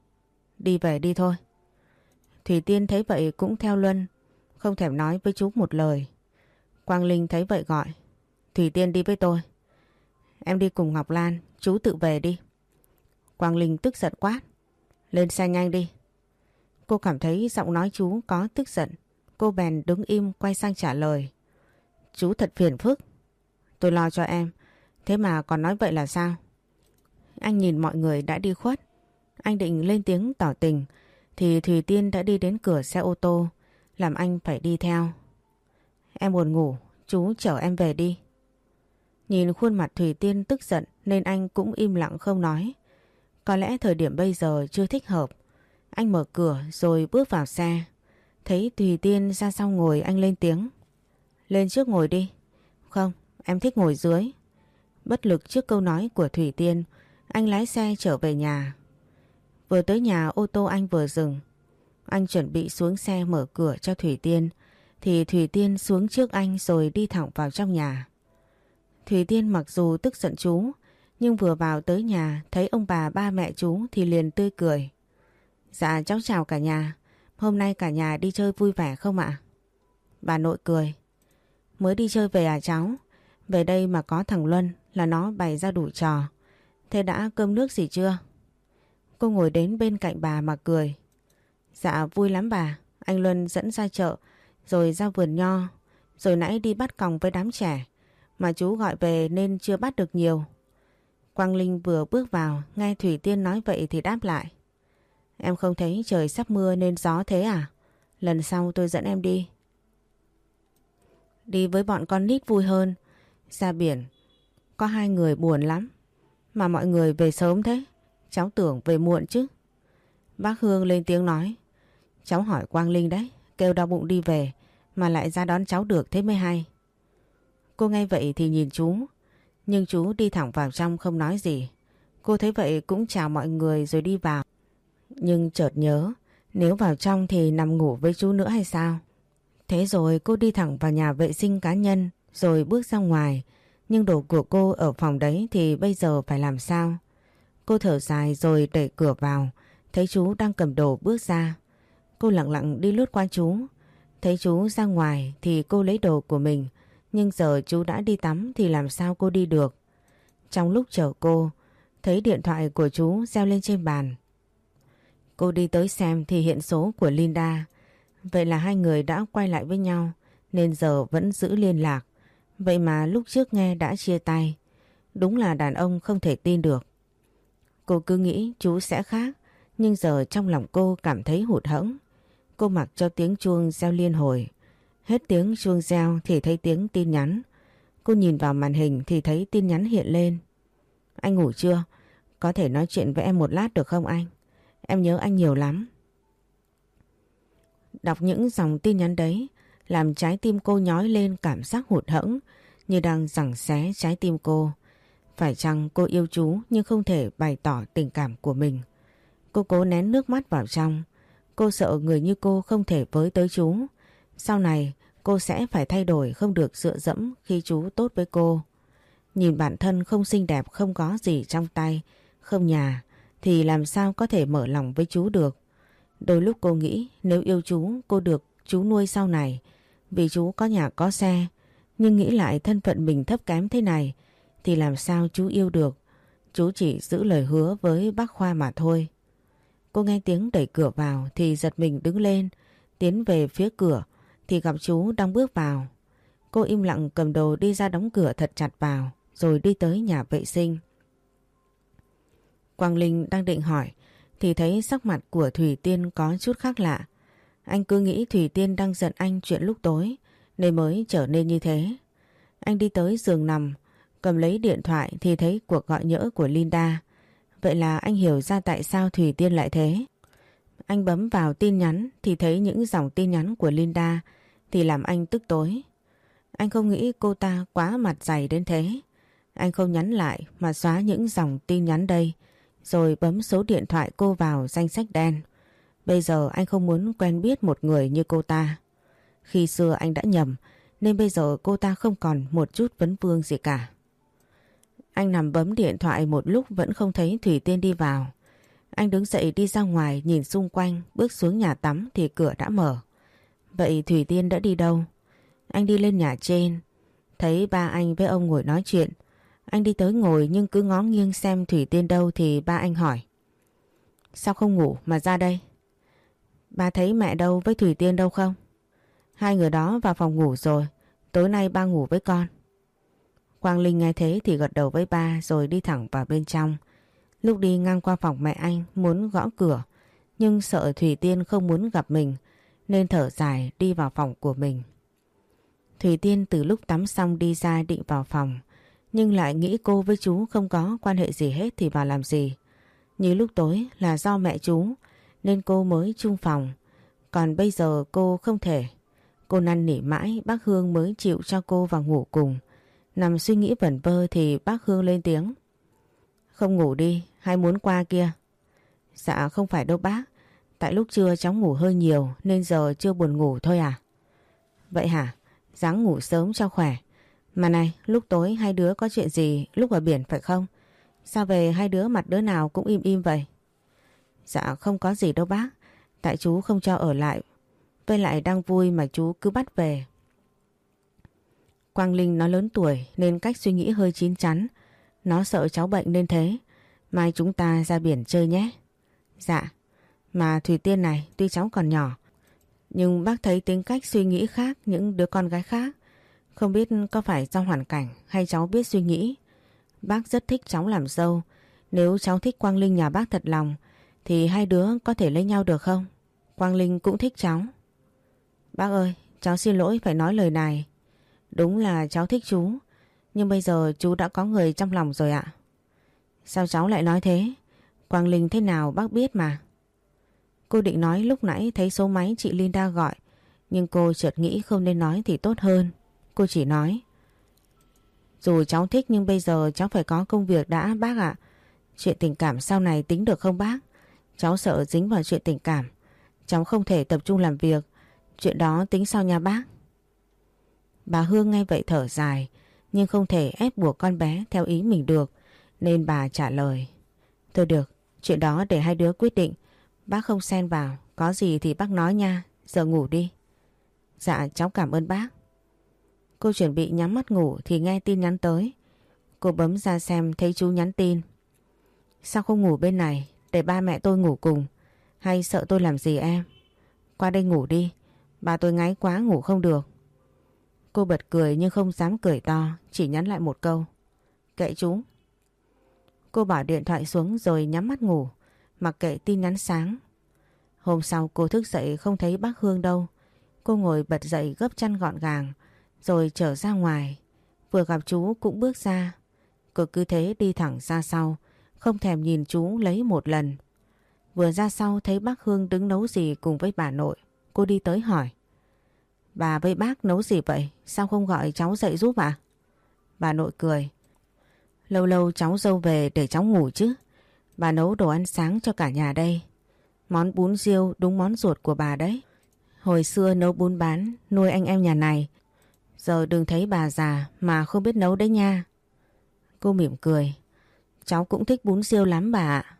Đi về đi thôi. Thủy Tiên thấy vậy cũng theo Luân, không thèm nói với chú một lời. Quang Linh thấy vậy gọi. Thủy Tiên đi với tôi. Em đi cùng Ngọc Lan, chú tự về đi. Quang Linh tức giận quát. Lên xe nhanh đi. Cô cảm thấy giọng nói chú có tức giận. Cô bèn đứng im quay sang trả lời. Chú thật phiền phức. Tôi lo cho em, thế mà còn nói vậy là sao? Anh nhìn mọi người đã đi khuất. Anh định lên tiếng tỏ tình thì Thùy Tiên đã đi đến cửa xe ô tô, làm anh phải đi theo. Em buồn ngủ, chú chở em về đi. Nhìn khuôn mặt Thùy Tiên tức giận nên anh cũng im lặng không nói. Có lẽ thời điểm bây giờ chưa thích hợp. Anh mở cửa rồi bước vào xe. Thấy Thùy Tiên ra sau ngồi, anh lên tiếng. Lên trước ngồi đi. Không, em thích ngồi dưới. Bất lực trước câu nói của Thùy Tiên, anh lái xe trở về nhà. Vừa tới nhà, ô tô anh vừa dừng. Anh chuẩn bị xuống xe mở cửa cho Thùy Tiên thì Thùy Tiên xuống trước anh rồi đi thẳng vào trong nhà. Thùy Tiên mặc dù tức giận chú, nhưng vừa vào tới nhà thấy ông bà ba mẹ chú thì liền tươi cười. Dạ cháu chào cả nhà. Hôm nay cả nhà đi chơi vui vẻ không ạ? Bà nội cười. Mới đi chơi về à cháu? Về đây mà có thằng Luân là nó bày ra đủ trò. Thế đã cơm nước gì chưa? Cô ngồi đến bên cạnh bà mà cười. Dạ vui lắm bà. Anh Luân dẫn ra chợ, rồi ra vườn nho, rồi nãy đi bắt còng với đám trẻ. Mà chú gọi về nên chưa bắt được nhiều. Quang Linh vừa bước vào, nghe Thủy Tiên nói vậy thì đáp lại. Em không thấy trời sắp mưa nên gió thế à? Lần sau tôi dẫn em đi. Đi với bọn con nít vui hơn. Ra biển, có hai người buồn lắm. Mà mọi người về sớm thế. Cháu tưởng về muộn chứ. Bác Hương lên tiếng nói. Cháu hỏi Quang Linh đấy, kêu đau bụng đi về mà lại ra đón cháu được thế mới hay. Cô nghe vậy thì nhìn chú, nhưng chú đi thẳng vào trong không nói gì. Cô thấy vậy cũng chào mọi người rồi đi vào. Nhưng chợt nhớ, nếu vào trong thì nằm ngủ với chú nữa hay sao? Thế rồi cô đi thẳng vào nhà vệ sinh cá nhân rồi bước ra ngoài. Nhưng đồ của cô ở phòng đấy thì bây giờ phải làm sao? Cô thở dài rồi đẩy cửa vào, thấy chú đang cầm đồ bước ra. Cô lặng lặng đi lướt qua chú. Thấy chú ra ngoài thì cô lấy đồ của mình. Nhưng giờ chú đã đi tắm thì làm sao cô đi được? Trong lúc chờ cô, thấy điện thoại của chú reo lên trên bàn. Cô đi tới xem thì hiện số của Linda. Vậy là hai người đã quay lại với nhau nên giờ vẫn giữ liên lạc. Vậy mà lúc trước nghe đã chia tay. Đúng là đàn ông không thể tin được. Cô cứ nghĩ chú sẽ khác, nhưng giờ trong lòng cô cảm thấy hụt hẫng. Cô mặc cho tiếng chuông reo liên hồi. Hết tiếng chuông reo thì thấy tiếng tin nhắn. Cô nhìn vào màn hình thì thấy tin nhắn hiện lên. Anh ngủ chưa? Có thể nói chuyện với em một lát được không anh? Em nhớ anh nhiều lắm. Đọc những dòng tin nhắn đấy làm trái tim cô nhói lên cảm giác hụt hẫng như đang giằng xé trái tim cô. Phải chăng cô yêu chú nhưng không thể bày tỏ tình cảm của mình? Cô cố nén nước mắt vào trong. Cô sợ người như cô không thể với tới chú. Sau này cô sẽ phải thay đổi, không được dựa dẫm khi chú tốt với cô. Nhìn bản thân không xinh đẹp, không có gì trong tay, không nhà, thì làm sao có thể mở lòng với chú được. Đôi lúc cô nghĩ nếu yêu chú, cô được chú nuôi sau này vì chú có nhà có xe. Nhưng nghĩ lại thân phận mình thấp kém thế này thì làm sao chú yêu được. Chú chỉ giữ lời hứa với bác Khoa mà thôi. Cô nghe tiếng đẩy cửa vào thì giật mình đứng lên, tiến về phía cửa thì gặp chú đang bước vào. Cô im lặng cầm đồ đi ra đóng cửa thật chặt vào rồi đi tới nhà vệ sinh. Quang Linh đang định hỏi thì thấy sắc mặt của Thủy Tiên có chút khác lạ. Anh cứ nghĩ Thủy Tiên đang giận anh chuyện lúc tối nên mới trở nên như thế. Anh đi tới giường nằm, cầm lấy điện thoại thì thấy cuộc gọi nhỡ của Linda. Vậy là anh hiểu ra tại sao Thủy Tiên lại thế. Anh bấm vào tin nhắn thì thấy những dòng tin nhắn của Linda thì làm anh tức tối. Anh không nghĩ cô ta quá mặt dày đến thế. Anh không nhắn lại mà xóa những dòng tin nhắn đây, rồi bấm số điện thoại cô vào danh sách đen. Bây giờ anh không muốn quen biết một người như cô ta. Khi xưa anh đã nhầm, nên bây giờ cô ta không còn một chút vấn vương gì cả. Anh nằm bấm điện thoại một lúc vẫn không thấy Thủy Tiên đi vào. Anh đứng dậy đi ra ngoài nhìn xung quanh, bước xuống nhà tắm thì cửa đã mở. Vậy Thủy Tiên đã đi đâu? Anh đi lên nhà trên, thấy ba anh với ông ngồi nói chuyện. Anh đi tới ngồi nhưng cứ ngó nghiêng xem Thủy Tiên đâu thì ba anh hỏi. Sao không ngủ mà ra đây? Ba thấy mẹ đâu với Thủy Tiên đâu không? Hai người đó vào phòng ngủ rồi, tối nay ba ngủ với con. Quang Linh nghe thế thì gật đầu với ba rồi đi thẳng vào bên trong. Lúc đi ngang qua phòng mẹ anh muốn gõ cửa, nhưng sợ Thủy Tiên không muốn gặp mình nên thở dài đi vào phòng của mình. Thủy Tiên từ lúc tắm xong đi ra định vào phòng, nhưng lại nghĩ cô với chú không có quan hệ gì hết thì vào làm gì. Như lúc tối là do mẹ chú nên cô mới chung phòng, còn bây giờ cô không thể. Cô năn nỉ mãi bác Hương mới chịu cho cô vào ngủ cùng. Nằm suy nghĩ vẩn vơ thì bác Hương lên tiếng. Không ngủ đi, hay muốn qua kia? Dạ không phải đâu bác, tại lúc trưa cháu ngủ hơi nhiều nên giờ chưa buồn ngủ thôi à? Vậy hả? Ráng ngủ sớm cho khỏe. Mà này, lúc tối hai đứa có chuyện gì lúc ở biển phải không? Sao về hai đứa mặt đứa nào cũng im im vậy? Dạ không có gì đâu bác, tại chú không cho ở lại. Với lại đang vui mà chú cứ bắt về. Quang Linh nó lớn tuổi nên cách suy nghĩ hơi chín chắn. Nó sợ cháu bệnh nên thế. Mai chúng ta ra biển chơi nhé. Dạ. Mà Thủy Tiên này tuy cháu còn nhỏ, nhưng bác thấy tính cách suy nghĩ khác những đứa con gái khác. Không biết có phải do hoàn cảnh hay cháu biết suy nghĩ. Bác rất thích cháu làm dâu. Nếu cháu thích Quang Linh nhà bác thật lòng thì hai đứa có thể lấy nhau được không? Quang Linh cũng thích cháu. Bác ơi, cháu xin lỗi phải nói lời này. Đúng là cháu thích chú, nhưng bây giờ chú đã có người trong lòng rồi ạ. Sao cháu lại nói thế? Quang Linh thế nào bác biết mà. Cô định nói lúc nãy thấy số máy chị Linda gọi, nhưng cô chợt nghĩ không nên nói thì tốt hơn. Cô chỉ nói. Dù cháu thích nhưng bây giờ cháu phải có công việc đã bác ạ. Chuyện tình cảm sau này tính được không bác? Cháu sợ dính vào chuyện tình cảm. Cháu không thể tập trung làm việc. Chuyện đó tính sau nha bác. Bà Hương nghe vậy thở dài, nhưng không thể ép buộc con bé theo ý mình được, nên bà trả lời. Thôi được, chuyện đó để hai đứa quyết định. Bác không xen vào, có gì thì bác nói nha, giờ ngủ đi. Dạ cháu cảm ơn bác. Cô chuẩn bị nhắm mắt ngủ thì nghe tin nhắn tới. Cô bấm ra xem thấy chú nhắn tin. Sao không ngủ bên này, để ba mẹ tôi ngủ cùng? Hay sợ tôi làm gì em? Qua đây ngủ đi, bà tôi ngáy quá ngủ không được. Cô bật cười nhưng không dám cười to, chỉ nhắn lại một câu. Kệ chú. Cô bỏ điện thoại xuống rồi nhắm mắt ngủ, mặc kệ tin nhắn sáng. Hôm sau cô thức dậy không thấy bác Hương đâu. Cô ngồi bật dậy gấp chăn gọn gàng, rồi trở ra ngoài. Vừa gặp chú cũng bước ra. Cô cứ thế đi thẳng ra sau, không thèm nhìn chú lấy một lần. Vừa ra sau thấy bác Hương đứng nấu gì cùng với bà nội. Cô đi tới hỏi. Bà với bác nấu gì vậy? Sao không gọi cháu dậy giúp ạ? Bà nội cười. Lâu lâu cháu dâu về để cháu ngủ chứ. Bà nấu đồ ăn sáng cho cả nhà đây. Món bún riêu đúng món ruột của bà đấy. Hồi xưa nấu bún bán nuôi anh em nhà này. Giờ đừng thấy bà già mà không biết nấu đấy nha. Cô mỉm cười. Cháu cũng thích bún riêu lắm bà ạ.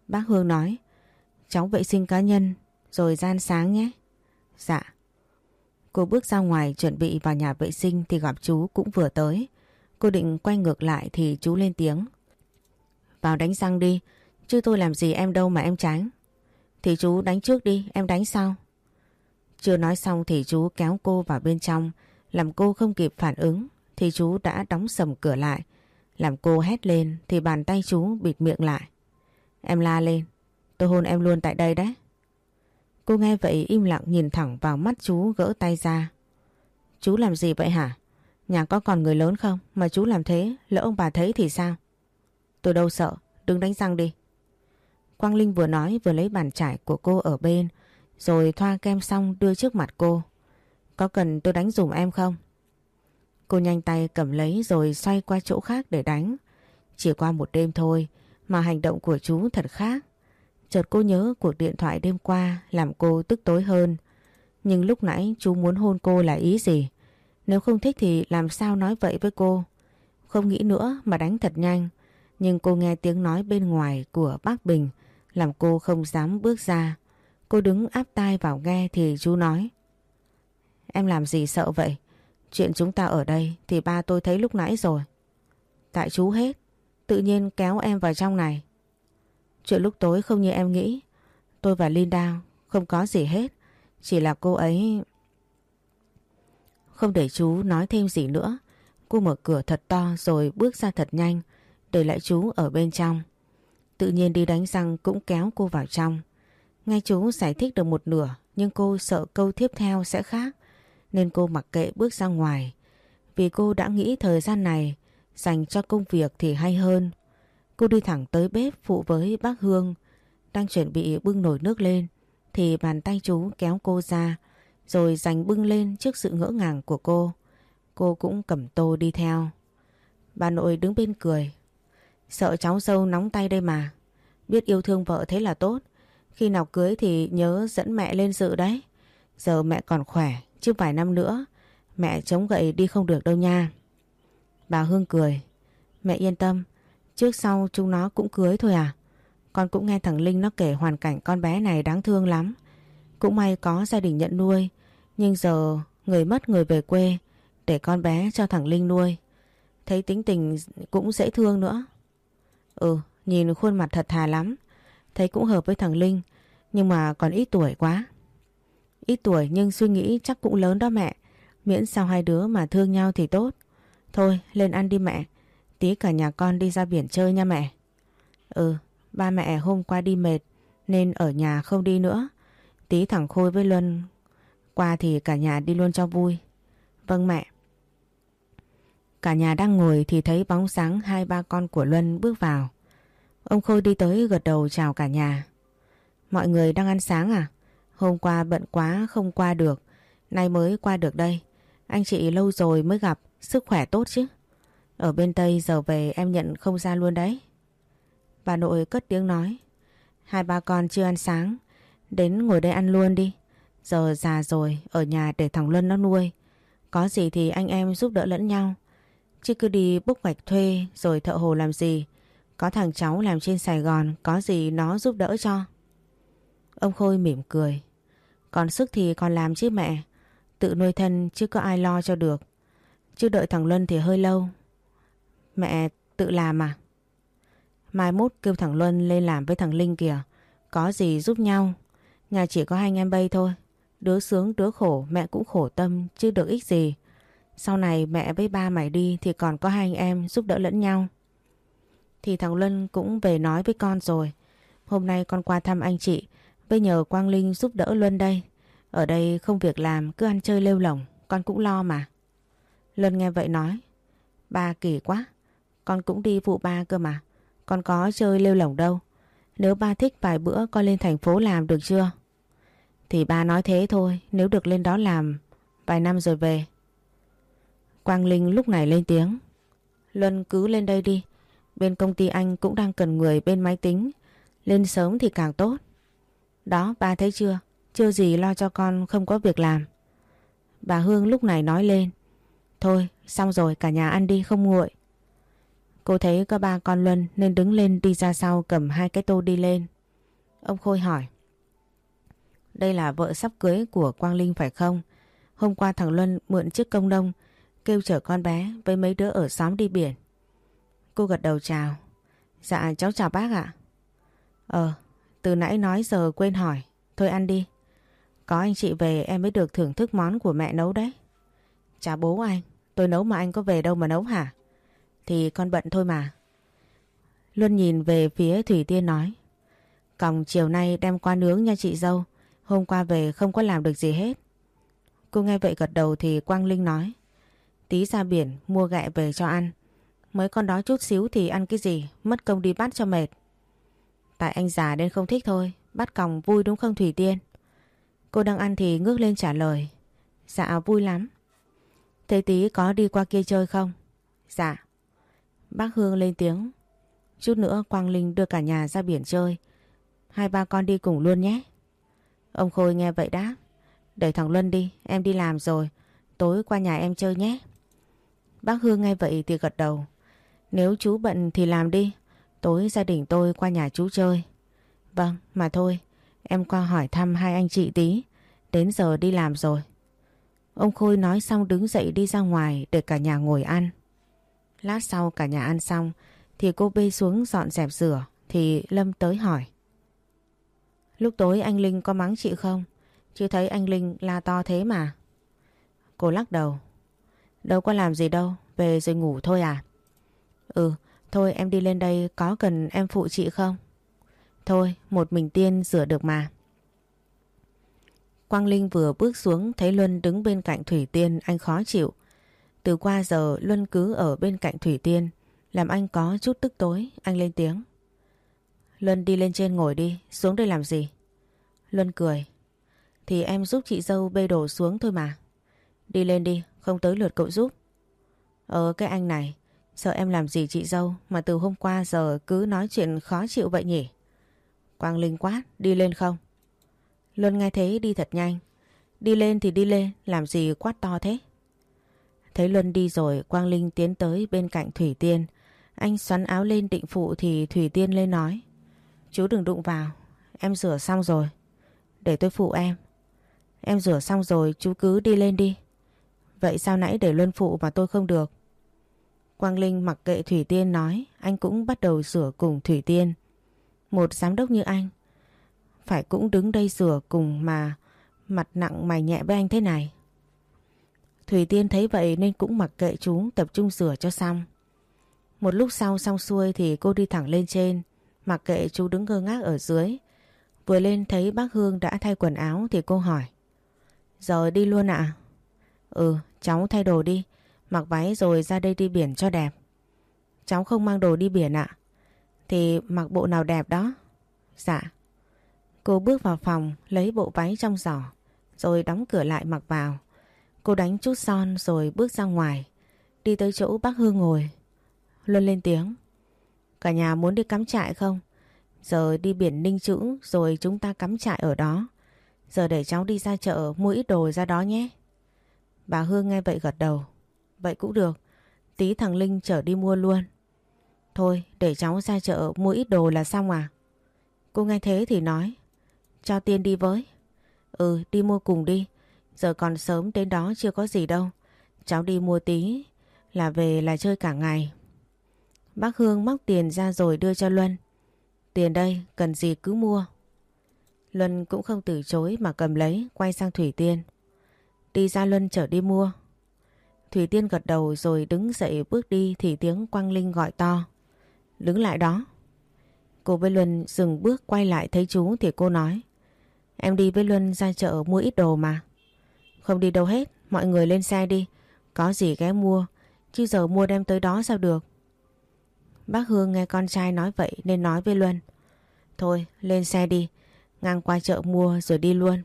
Bác Hương nói, cháu vệ sinh cá nhân rồi ra ăn sáng nhé. Dạ. Cô bước ra ngoài chuẩn bị vào nhà vệ sinh thì gặp chú cũng vừa tới. Cô định quay ngược lại thì chú lên tiếng. Vào đánh răng đi, chứ tôi làm gì em đâu mà em tránh. Thì chú đánh trước đi, em đánh sau. Chưa nói xong thì chú kéo cô vào bên trong, làm cô không kịp phản ứng thì chú đã đóng sầm cửa lại. Làm cô hét lên thì bàn tay chú bịt miệng lại. Em la lên, tôi hôn em luôn tại đây đấy. Cô nghe vậy im lặng nhìn thẳng vào mắt chú, gỡ tay ra. Chú làm gì vậy hả? Nhà có còn người lớn không mà chú làm thế, lỡ ông bà thấy thì sao? Tôi đâu sợ, đừng đánh răng đi. Quang Linh vừa nói vừa lấy bàn chải của cô ở bên, rồi thoa kem xong đưa trước mặt cô. Có cần tôi đánh dùm em không? Cô nhanh tay cầm lấy rồi xoay qua chỗ khác để đánh. Chỉ qua một đêm thôi mà hành động của chú thật khác. Chợt cô nhớ cuộc điện thoại đêm qua làm cô tức tối hơn. Nhưng lúc nãy chú muốn hôn cô là ý gì? Nếu không thích thì làm sao nói vậy với cô? Không nghĩ nữa mà đánh thật nhanh. Nhưng cô nghe tiếng nói bên ngoài của bác Bình làm cô không dám bước ra. Cô đứng áp tai vào nghe thì chú nói. Em làm gì sợ vậy? Chuyện chúng ta ở đây thì ba tôi thấy lúc nãy rồi. Tại chú hết, tự nhiên kéo em vào trong này. Chuyện lúc tối không như em nghĩ. Tôi và Linda không có gì hết. Chỉ là cô ấy... Không để chú nói thêm gì nữa, cô mở cửa thật to rồi bước ra thật nhanh, để lại chú ở bên trong. Tự nhiên đi đánh răng cũng kéo cô vào trong. Nghe chú giải thích được một nửa, nhưng cô sợ câu tiếp theo sẽ khác, nên cô mặc kệ bước ra ngoài. Vì cô đã nghĩ thời gian này dành cho công việc thì hay hơn. Cô đi thẳng tới bếp phụ với bác Hương, đang chuẩn bị bưng nồi nước lên, thì bàn tay chú kéo cô ra, rồi giành bưng lên trước sự ngỡ ngàng của cô. Cô cũng cầm tô đi theo. Bà nội đứng bên cười. Sợ cháu dâu nóng tay đây mà. Biết yêu thương vợ thế là tốt. Khi nào cưới thì nhớ dẫn mẹ lên dự đấy. Giờ mẹ còn khỏe, chứ vài năm nữa mẹ chống gậy đi không được đâu nha. Bà Hương cười. Mẹ yên tâm, trước sau chúng nó cũng cưới thôi à. Con cũng nghe thằng Linh nó kể hoàn cảnh con bé này đáng thương lắm. Cũng may có gia đình nhận nuôi, nhưng giờ người mất người về quê, để con bé cho thằng Linh nuôi. Thấy tính tình cũng dễ thương nữa. Ừ, nhìn khuôn mặt thật thà lắm. Thấy cũng hợp với thằng Linh, nhưng mà còn ít tuổi quá. Ít tuổi nhưng suy nghĩ chắc cũng lớn đó mẹ. Miễn sao hai đứa mà thương nhau thì tốt. Thôi lên ăn đi mẹ. Tí cả nhà con đi ra biển chơi nha mẹ. Ừ, ba mẹ hôm qua đi mệt nên ở nhà không đi nữa. Tí thằng Khôi với Luân qua thì cả nhà đi luôn cho vui. Vâng mẹ. Cả nhà đang ngồi thì thấy bóng dáng hai ba con của Luân bước vào. Ông Khôi đi tới gật đầu chào cả nhà. Mọi người đang ăn sáng à? Hôm qua bận quá không qua được, nay mới qua được đây. Anh chị lâu rồi mới gặp, sức khỏe tốt chứ? Ở bên Tây giờ về em nhận không ra luôn đấy. Bà nội cất tiếng nói. Hai ba con chưa ăn sáng, đến ngồi đây ăn luôn đi. Giờ già rồi, ở nhà để thằng Luân nó nuôi. Có gì thì anh em giúp đỡ lẫn nhau. Chứ cứ đi bốc gạch thuê rồi thợ hồ làm gì. Có thằng cháu làm trên Sài Gòn, có gì nó giúp đỡ cho. Ông Khôi mỉm cười. Còn sức thì còn làm chứ mẹ. Tự nuôi thân chứ có ai lo cho được. Chứ đợi thằng Luân thì hơi lâu. Mẹ tự làm à? Mai mốt kêu thằng Luân lên làm với thằng Linh kìa. Có gì giúp nhau. Nhà chỉ có hai anh em bây thôi. Đứa sướng đứa khổ mẹ cũng khổ tâm chứ được ích gì. Sau này mẹ với ba mày đi thì còn có hai anh em giúp đỡ lẫn nhau. Thì thằng Luân cũng về nói với con rồi. Hôm nay con qua thăm anh chị, với nhờ Quang Linh giúp đỡ Luân đây. Ở đây không việc làm cứ ăn chơi lêu lỏng, con cũng lo mà. Luân nghe vậy nói. Ba kỳ quá, con cũng đi phụ ba cơ mà. Con có chơi lêu lỏng đâu. Nếu ba thích vài bữa con lên thành phố làm được chưa? Thì ba nói thế thôi, nếu được lên đó làm vài năm rồi về. Quang Linh lúc này lên tiếng. Luân cứ lên đây đi. Bên công ty anh cũng đang cần người bên máy tính. Lên sớm thì càng tốt. Đó ba thấy chưa? Chưa gì lo cho con không có việc làm. Bà Hương lúc này nói lên. Thôi xong rồi cả nhà ăn đi không nguội. Cô thấy có ba con Luân nên đứng lên đi ra sau cầm hai cái tô đi lên. Ông Khôi hỏi. Đây là vợ sắp cưới của Quang Linh phải không? Hôm qua thằng Luân mượn chiếc công nông kêu chở con bé với mấy đứa ở xóm đi biển. Cô gật đầu chào. Dạ cháu chào bác ạ. Ờ, từ nãy nói giờ quên hỏi. Thôi ăn đi. Có anh chị về em mới được thưởng thức món của mẹ nấu đấy. Chào bố anh. Tôi nấu mà anh có về đâu mà nấu hả? Thì con bận thôi mà. Luân nhìn về phía Thủy Tiên nói. Còng chiều nay đem qua nướng nha chị dâu. Hôm qua về không có làm được gì hết. Cô nghe vậy gật đầu thì Quang Linh nói. Tí ra biển mua ghẹ về cho ăn. Mấy con đó chút xíu thì ăn cái gì, mất công đi bắt cho mệt. Tại anh già nên không thích thôi, bắt còng vui đúng không Thủy Tiên? Cô đang ăn thì ngước lên trả lời. Dạ vui lắm. Thế tí có đi qua kia chơi không? Dạ. Bác Hương lên tiếng. Chút nữa Quang Linh đưa cả nhà ra biển chơi. Hai ba con đi cùng luôn nhé. Ông Khôi nghe vậy đáp. Đẩy thằng Luân đi, em đi làm rồi. Tối qua nhà em chơi nhé. Bác Hương nghe vậy thì gật đầu. Nếu chú bận thì làm đi. Tối gia đình tôi qua nhà chú chơi. Vâng, mà thôi, em qua hỏi thăm hai anh chị tí. Đến giờ đi làm rồi. Ông Khôi nói xong đứng dậy đi ra ngoài để cả nhà ngồi ăn. Lát sau cả nhà ăn xong thì cô bê xuống dọn dẹp rửa thì Lâm tới hỏi. Lúc tối anh Linh có mắng chị không? Chứ thấy anh Linh la to thế mà. Cô lắc đầu. Đâu có làm gì đâu, về rồi ngủ thôi à? Ừ, thôi em đi lên đây có cần em phụ chị không? Thôi, một mình Tiên rửa được mà. Quang Linh vừa bước xuống thấy Luân đứng bên cạnh Thủy Tiên, anh khó chịu. Từ qua giờ Luân cứ ở bên cạnh Thủy Tiên, làm anh có chút tức tối, anh lên tiếng. Luân đi lên trên ngồi đi, xuống đây làm gì? Luân cười. Thì em giúp chị dâu bê đồ xuống thôi mà. Đi lên đi, không tới lượt cậu giúp. Ờ cái anh này, sợ em làm gì chị dâu mà từ hôm qua giờ cứ nói chuyện khó chịu vậy nhỉ? Quang Linh quát, đi lên không? Luân nghe thế đi thật nhanh. Đi lên thì đi lên, làm gì quát to thế? Thấy Luân đi rồi, Quang Linh tiến tới bên cạnh Thủy Tiên. Anh xoắn áo lên định phụ thì Thủy Tiên lên nói. Chú đừng đụng vào, em rửa xong rồi. Để tôi phụ em. Em rửa xong rồi chú cứ đi lên đi. Vậy sao nãy để Luân phụ mà tôi không được? Quang Linh mặc kệ Thủy Tiên nói, anh cũng bắt đầu rửa cùng Thủy Tiên. Một giám đốc như anh phải cũng đứng đây rửa cùng mà mặt nặng mày nhẹ với anh thế này. Thủy Tiên thấy vậy nên cũng mặc kệ chú, tập trung rửa cho xong. Một lúc sau xong xuôi thì cô đi thẳng lên trên, mặc kệ chú đứng ngơ ngác ở dưới. Vừa lên thấy bác Hương đã thay quần áo thì cô hỏi. Giờ đi luôn ạ? Ừ, cháu thay đồ đi, mặc váy rồi ra đây đi biển cho đẹp. Cháu không mang đồ đi biển ạ? Thì mặc bộ nào đẹp đó. Dạ. Cô bước vào phòng lấy bộ váy trong giỏ rồi đóng cửa lại mặc vào. Cô đánh chút son rồi bước ra ngoài, đi tới chỗ bác Hương ngồi. Luân lên tiếng. Cả nhà muốn đi cắm trại không? Giờ đi biển Ninh Chữ rồi chúng ta cắm trại ở đó. Giờ để cháu đi ra chợ mua ít đồ ra đó nhé. Bà Hương nghe vậy gật đầu. Vậy cũng được, tí thằng Linh chở đi mua luôn. Thôi để cháu ra chợ mua ít đồ là xong à? Cô nghe thế thì nói. Cho Tiên đi với. Ừ đi mua cùng đi. Giờ còn sớm đến đó chưa có gì đâu. Cháu đi mua tí là về là chơi cả ngày. Bác Hương móc tiền ra rồi đưa cho Luân. Tiền đây, cần gì cứ mua. Luân cũng không từ chối mà cầm lấy, quay sang Thủy Tiên. Đi ra Luân chở đi mua. Thủy Tiên gật đầu rồi đứng dậy bước đi thì tiếng Quang Linh gọi to. Đứng lại đó. Cô với Luân dừng bước quay lại thấy chú thì cô nói. Em đi với Luân ra chợ mua ít đồ mà. Không đi đâu hết, mọi người lên xe đi. Có gì ghé mua, chứ giờ mua đem tới đó sao được. Bác Hương nghe con trai nói vậy nên nói với Luân. Thôi lên xe đi, ngang qua chợ mua rồi đi luôn.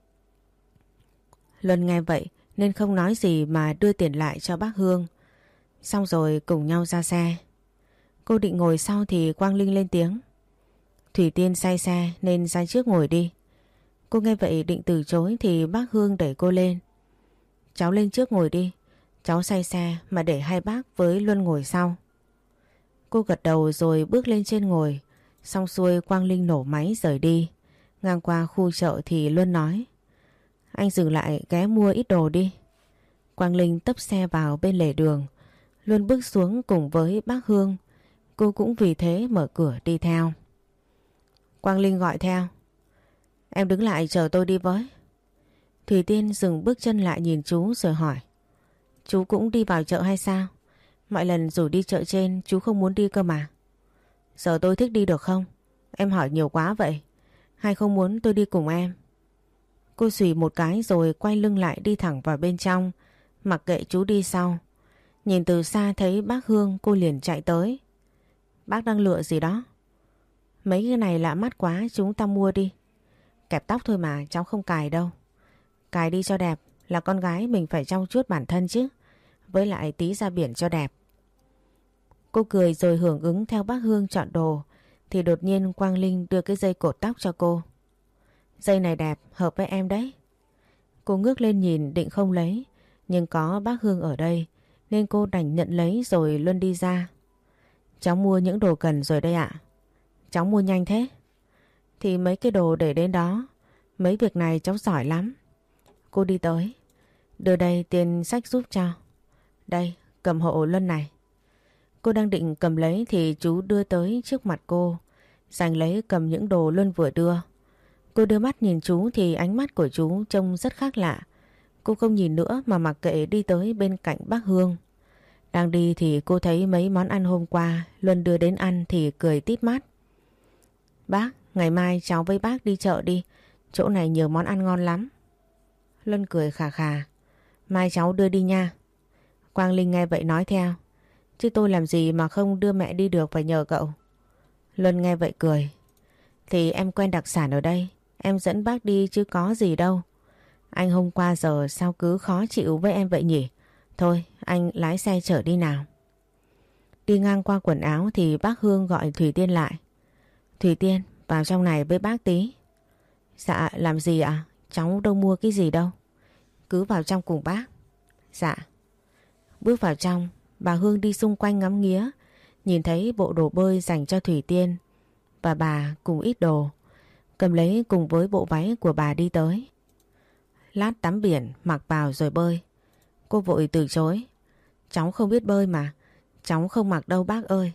Luân nghe vậy nên không nói gì mà đưa tiền lại cho bác Hương. Xong rồi cùng nhau ra xe. Cô định ngồi sau thì Quang Linh lên tiếng. Thủy Tiên say xe nên ra trước ngồi đi. Cô nghe vậy định từ chối thì bác Hương đẩy cô lên. Cháu lên trước ngồi đi. Cháu say xe mà để hai bác với Luân ngồi sau. Cô gật đầu rồi bước lên trên ngồi. Xong xuôi Quang Linh nổ máy rời đi. Ngang qua khu chợ thì Luân nói: Anh dừng lại ghé mua ít đồ đi. Quang Linh tấp xe vào bên lề đường. Luân bước xuống cùng với bác Hương. Cô cũng vì thế mở cửa đi theo. Quang Linh gọi theo: Em đứng lại chờ tôi đi với. Thủy Tiên dừng bước chân lại nhìn chú rồi hỏi: Chú cũng đi vào chợ hay sao? Mọi lần rủ đi chợ trên chú không muốn đi cơ mà. Giờ tôi thích đi được không? Em hỏi nhiều quá vậy. Hay không muốn tôi đi cùng em? Cô xùy một cái rồi quay lưng lại đi thẳng vào bên trong, mặc kệ chú đi sau. Nhìn từ xa thấy bác Hương, cô liền chạy tới. Bác đang lựa gì đó? Mấy cái này lạ mắt quá, chúng ta mua đi. Kẹp tóc thôi mà, cháu không cài đâu. Cài đi cho đẹp, là con gái mình phải trau chuốt bản thân chứ. Với lại tí ra biển cho đẹp. Cô cười rồi hưởng ứng theo bác Hương chọn đồ. Thì đột nhiên Quang Linh đưa cái dây cột tóc cho cô. Dây này đẹp, hợp với em đấy. Cô ngước lên nhìn định không lấy, nhưng có bác Hương ở đây nên cô đành nhận lấy rồi Luân đi ra. Cháu mua những đồ cần rồi đây ạ. Cháu mua nhanh thế? Thì mấy cái đồ để đến đó. Mấy việc này cháu giỏi lắm. Cô đi tới. Đưa đây tiền sách giúp cho. Đây, cầm hộ Luân này. Cô đang định cầm lấy thì chú đưa tới trước mặt cô. Giành lấy cầm những đồ Luân vừa đưa. Cô đưa mắt nhìn chú thì ánh mắt của chú trông rất khác lạ. Cô không nhìn nữa mà mặc kệ đi tới bên cạnh bác Hương. Đang đi thì cô thấy mấy món ăn hôm qua Luân đưa đến ăn thì cười tít mắt. Bác, ngày mai cháu với bác đi chợ đi. Chỗ này nhiều món ăn ngon lắm. Luân cười khà khà. Mai cháu đưa đi nha. Quang Linh nghe vậy nói theo. Chứ tôi làm gì mà không đưa mẹ đi được, phải nhờ cậu. Luân nghe vậy cười. Thì em quen đặc sản ở đây, em dẫn bác đi chứ có gì đâu. Anh hôm qua giờ sao cứ khó chịu với em vậy nhỉ? Thôi anh lái xe chở đi nào. Đi ngang qua quần áo thì bác Hương gọi Thủy Tiên lại. Thủy Tiên, vào trong này với bác tí. Dạ, làm gì ạ? Cháu đâu mua cái gì đâu. Cứ vào trong cùng bác. Dạ. Bước vào trong, bà Hương đi xung quanh ngắm nghía, nhìn thấy bộ đồ bơi dành cho Thủy Tiên và bà cùng ít đồ, cầm lấy cùng với bộ váy của bà đi tới. Lát tắm biển mặc vào rồi bơi. Cô vội từ chối. Cháu không biết bơi mà, cháu không mặc đâu bác ơi.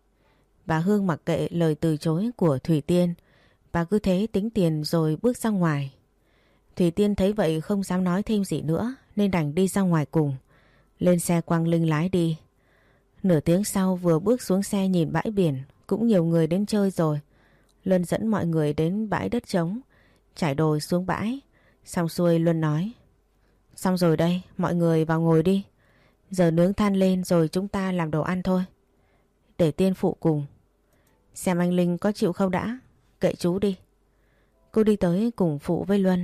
Bà Hương mặc kệ lời từ chối của Thủy Tiên, bà cứ thế tính tiền rồi bước ra ngoài. Thủy Tiên thấy vậy không dám nói thêm gì nữa nên đành đi ra ngoài cùng. Lên xe Quang Linh lái đi. Nửa tiếng sau vừa bước xuống xe nhìn bãi biển, cũng nhiều người đến chơi rồi. Luân dẫn mọi người đến bãi đất trống, trải đồ xuống bãi. Xong xuôi Luân nói: Xong rồi đây, mọi người vào ngồi đi. Giờ nướng than lên rồi chúng ta làm đồ ăn thôi. Để Tiên phụ cùng. Xem anh Linh có chịu không đã, kệ chú đi. Cô đi tới cùng phụ với Luân.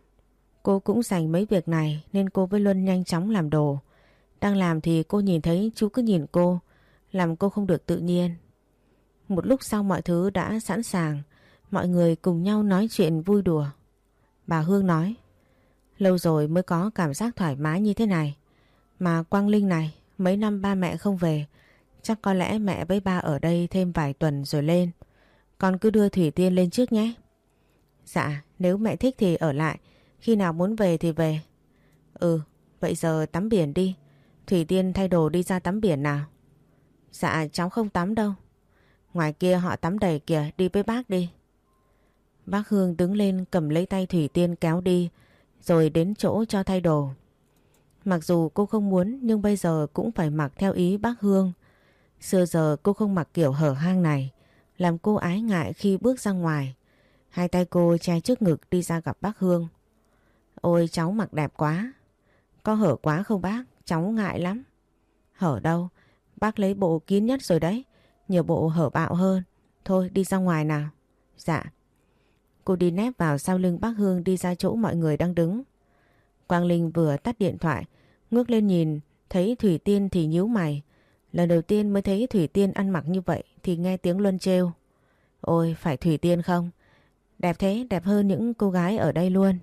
Cô cũng dành mấy việc này nên cô với Luân nhanh chóng làm đồ. Đang làm thì cô nhìn thấy chú cứ nhìn cô, làm cô không được tự nhiên. Một lúc sau mọi thứ đã sẵn sàng, mọi người cùng nhau nói chuyện vui đùa. Bà Hương nói: Lâu rồi mới có cảm giác thoải mái như thế này. Mà Quang Linh này, mấy năm ba mẹ không về, chắc có lẽ mẹ với ba ở đây thêm vài tuần rồi lên. Con cứ đưa Thủy Tiên lên trước nhé. Dạ, nếu mẹ thích thì ở lại, khi nào muốn về thì về. Ừ, vậy giờ tắm biển đi. Thủy Tiên thay đồ đi ra tắm biển nào. Dạ, cháu không tắm đâu. Ngoài kia họ tắm đầy kìa, đi với bác đi. Bác Hương đứng lên cầm lấy tay Thủy Tiên kéo đi, rồi đến chỗ cho thay đồ. Mặc dù cô không muốn nhưng bây giờ cũng phải mặc theo ý bác Hương. Xưa giờ cô không mặc kiểu hở hang này, làm cô ái ngại khi bước ra ngoài. Hai tay cô che trước ngực đi ra gặp bác Hương. Ôi cháu mặc đẹp quá. Có hở quá không bác? Cháu ngại lắm. Hở đâu? Bác lấy bộ kín nhất rồi đấy. Nhiều bộ hở bạo hơn. Thôi đi ra ngoài nào. Dạ. Cô đi nép vào sau lưng bác Hương đi ra chỗ mọi người đang đứng. Quang Linh vừa tắt điện thoại, ngước lên nhìn, thấy Thủy Tiên thì nhíu mày. Lần đầu tiên mới thấy Thủy Tiên ăn mặc như vậy thì nghe tiếng Luân trêu. Ôi, phải Thủy Tiên không? Đẹp thế, đẹp hơn những cô gái ở đây luôn.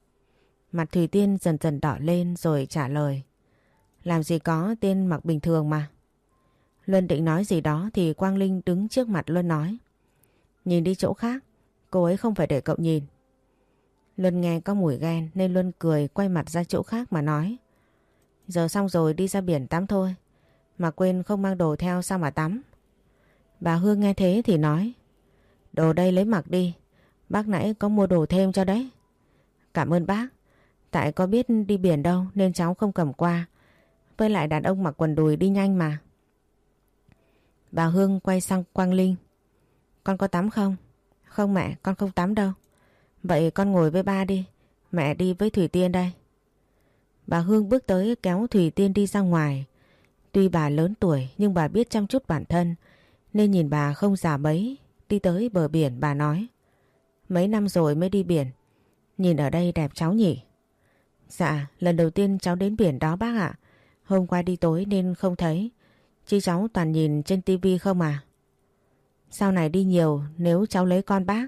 Mặt Thủy Tiên dần dần đỏ lên rồi trả lời. Làm gì có, Tiên mặc bình thường mà. Luân định nói gì đó thì Quang Linh đứng trước mặt Luân nói. Nhìn đi chỗ khác, cô ấy không phải để cậu nhìn. Luân nghe có mùi ghen nên Luân cười quay mặt ra chỗ khác mà nói. Giờ xong rồi đi ra biển tắm thôi. Mà quên không mang đồ theo sao mà tắm. Bà Hương nghe thế thì nói. Đồ đây lấy mặc đi. Bác nãy có mua đồ thêm cho đấy. Cảm ơn bác. Tại có biết đi biển đâu nên cháu không cầm qua. Với lại đàn ông mặc quần đùi đi nhanh mà. Bà Hương quay sang Quang Linh. Con có tắm không? Không mẹ, con không tắm đâu. Vậy con ngồi với ba đi. Mẹ đi với Thủy Tiên đây. Bà Hương bước tới kéo Thủy Tiên đi ra ngoài. Tuy bà lớn tuổi nhưng bà biết chăm chút bản thân nên nhìn bà không già mấy. Đi tới bờ biển bà nói. Mấy năm rồi mới đi biển. Nhìn ở đây đẹp cháu nhỉ? Dạ, lần đầu tiên cháu đến biển đó bác ạ. Hôm qua đi tối nên không thấy. Chứ cháu toàn nhìn trên tivi không à. Sau này đi nhiều nếu cháu lấy con bác.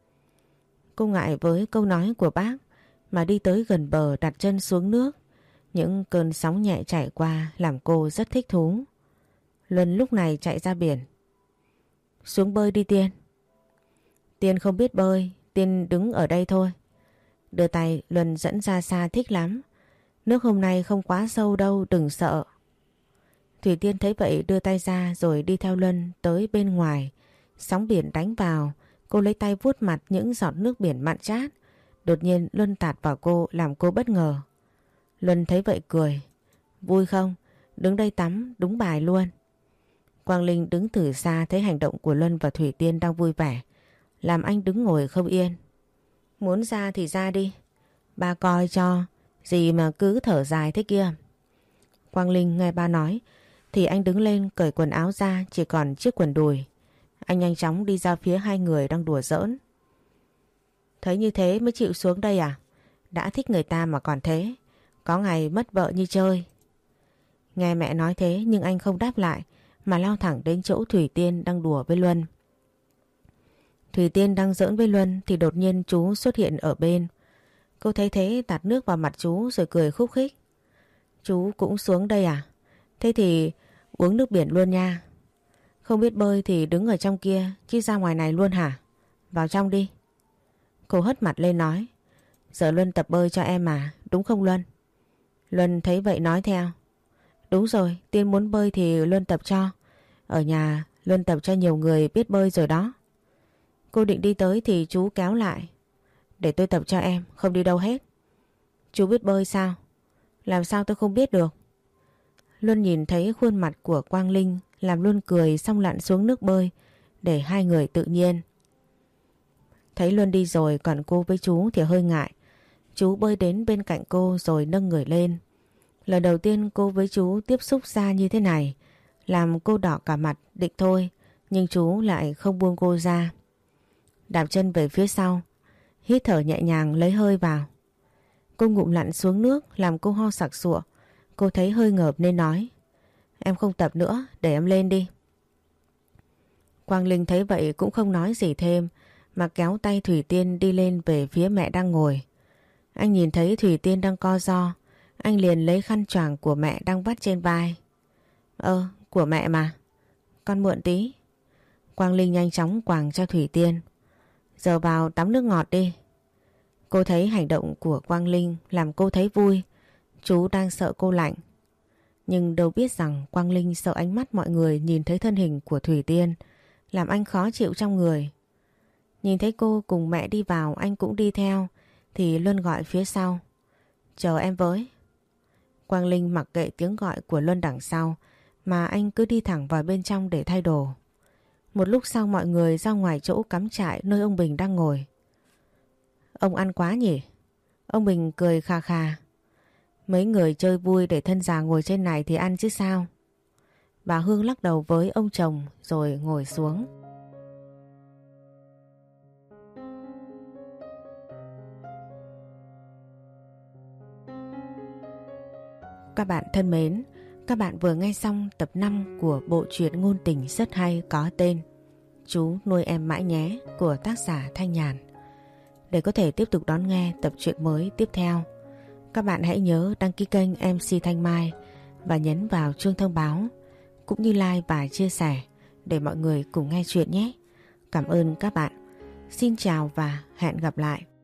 Cô ngại với câu nói của bác mà đi tới gần bờ đặt chân xuống nước. Những cơn sóng nhẹ chảy qua làm cô rất thích thú. Luân lúc này chạy ra biển. Xuống bơi đi Tiên. Tiên không biết bơi, Tiên đứng ở đây thôi. Đưa tay Luân dẫn ra xa thích lắm. Nước hôm nay không quá sâu đâu, đừng sợ. Thủy Tiên thấy vậy đưa tay ra rồi đi theo Luân tới bên ngoài. Sóng biển đánh vào, cô lấy tay vuốt mặt những giọt nước biển mặn chát. Đột nhiên Luân tạt vào cô làm cô bất ngờ. Luân thấy vậy cười. Vui không? Đứng đây tắm đúng bài luôn. Quang Linh đứng từ xa thấy hành động của Luân và Thủy Tiên đang vui vẻ. Làm anh đứng ngồi không yên. Muốn ra thì ra đi. Ba coi cho. Gì mà cứ thở dài thế kia. Quang Linh nghe ba nói thì anh đứng lên cởi quần áo ra chỉ còn chiếc quần đùi. Anh nhanh chóng đi ra phía hai người đang đùa giỡn. Thấy như thế mới chịu xuống đây à? Đã thích người ta mà còn thế. Có ngày mất vợ như chơi. Nghe mẹ nói thế nhưng anh không đáp lại mà lao thẳng đến chỗ Thủy Tiên đang đùa với Luân. Thủy Tiên đang giỡn với Luân thì đột nhiên chú xuất hiện ở bên. Cô thấy thế tạt nước vào mặt chú rồi cười khúc khích. Chú cũng xuống đây à? Thế thì uống nước biển luôn nha. Không biết bơi thì đứng ở trong kia chứ ra ngoài này luôn hả? Vào trong đi. Cô hất mặt lên nói. Giờ Luân tập bơi cho em mà, đúng không Luân? Luân thấy vậy nói theo. Đúng rồi, Tiên muốn bơi thì Luân tập cho. Ở nhà Luân tập cho nhiều người biết bơi rồi đó. Cô định đi tới thì chú kéo lại. Để tôi tập cho em, không đi đâu hết. Chú biết bơi sao? Làm sao tôi không biết được? Luân nhìn thấy khuôn mặt của Quang Linh làm Luân cười xong lặn xuống nước bơi để hai người tự nhiên. Thấy Luân đi rồi còn cô với chú thì hơi ngại. Chú bơi đến bên cạnh cô rồi nâng người lên. Lần đầu tiên cô với chú tiếp xúc xa như thế này làm cô đỏ cả mặt định thôi nhưng chú lại không buông cô ra. Đạp chân về phía sau, hít thở nhẹ nhàng lấy hơi vào. Cô ngụm lặn xuống nước làm cô ho sặc sụa. Cô thấy hơi ngợp nên nói. Em không tập nữa, để em lên đi. Quang Linh thấy vậy cũng không nói gì thêm mà kéo tay Thủy Tiên đi lên về phía mẹ đang ngồi. Anh nhìn thấy Thủy Tiên đang co ro, anh liền lấy khăn choàng của mẹ đang vắt trên vai. Ơ, của mẹ mà. Con mượn tí. Quang Linh nhanh chóng quàng cho Thủy Tiên. Giờ vào tắm nước ngọt đi. Cô thấy hành động của Quang Linh làm cô thấy vui. Chú đang sợ cô lạnh. Nhưng đâu biết rằng Quang Linh sợ ánh mắt mọi người nhìn thấy thân hình của Thủy Tiên, làm anh khó chịu trong người. Nhìn thấy cô cùng mẹ đi vào anh cũng đi theo, thì Luân gọi phía sau. Chờ em với. Quang Linh mặc kệ tiếng gọi của Luân đằng sau, mà anh cứ đi thẳng vào bên trong để thay đồ. Một lúc sau mọi người ra ngoài chỗ cắm trại nơi ông Bình đang ngồi. Ông ăn quá nhỉ? Ông Bình cười khà khà. Mấy người chơi vui để thân già ngồi trên này thì ăn chứ sao? Bà Hương lắc đầu với ông chồng rồi ngồi xuống. Các bạn thân mến, các bạn vừa nghe xong tập năm của bộ truyện ngôn tình rất hay có tên Chú nuôi em mãi nhé của tác giả Thanh Nhàn. Để có thể tiếp tục đón nghe tập truyện mới tiếp theo, các bạn hãy nhớ đăng ký kênh em xê Thanh Mai và nhấn vào chuông thông báo cũng như like và chia sẻ để mọi người cùng nghe chuyện nhé. Cảm ơn các bạn. Xin chào và hẹn gặp lại.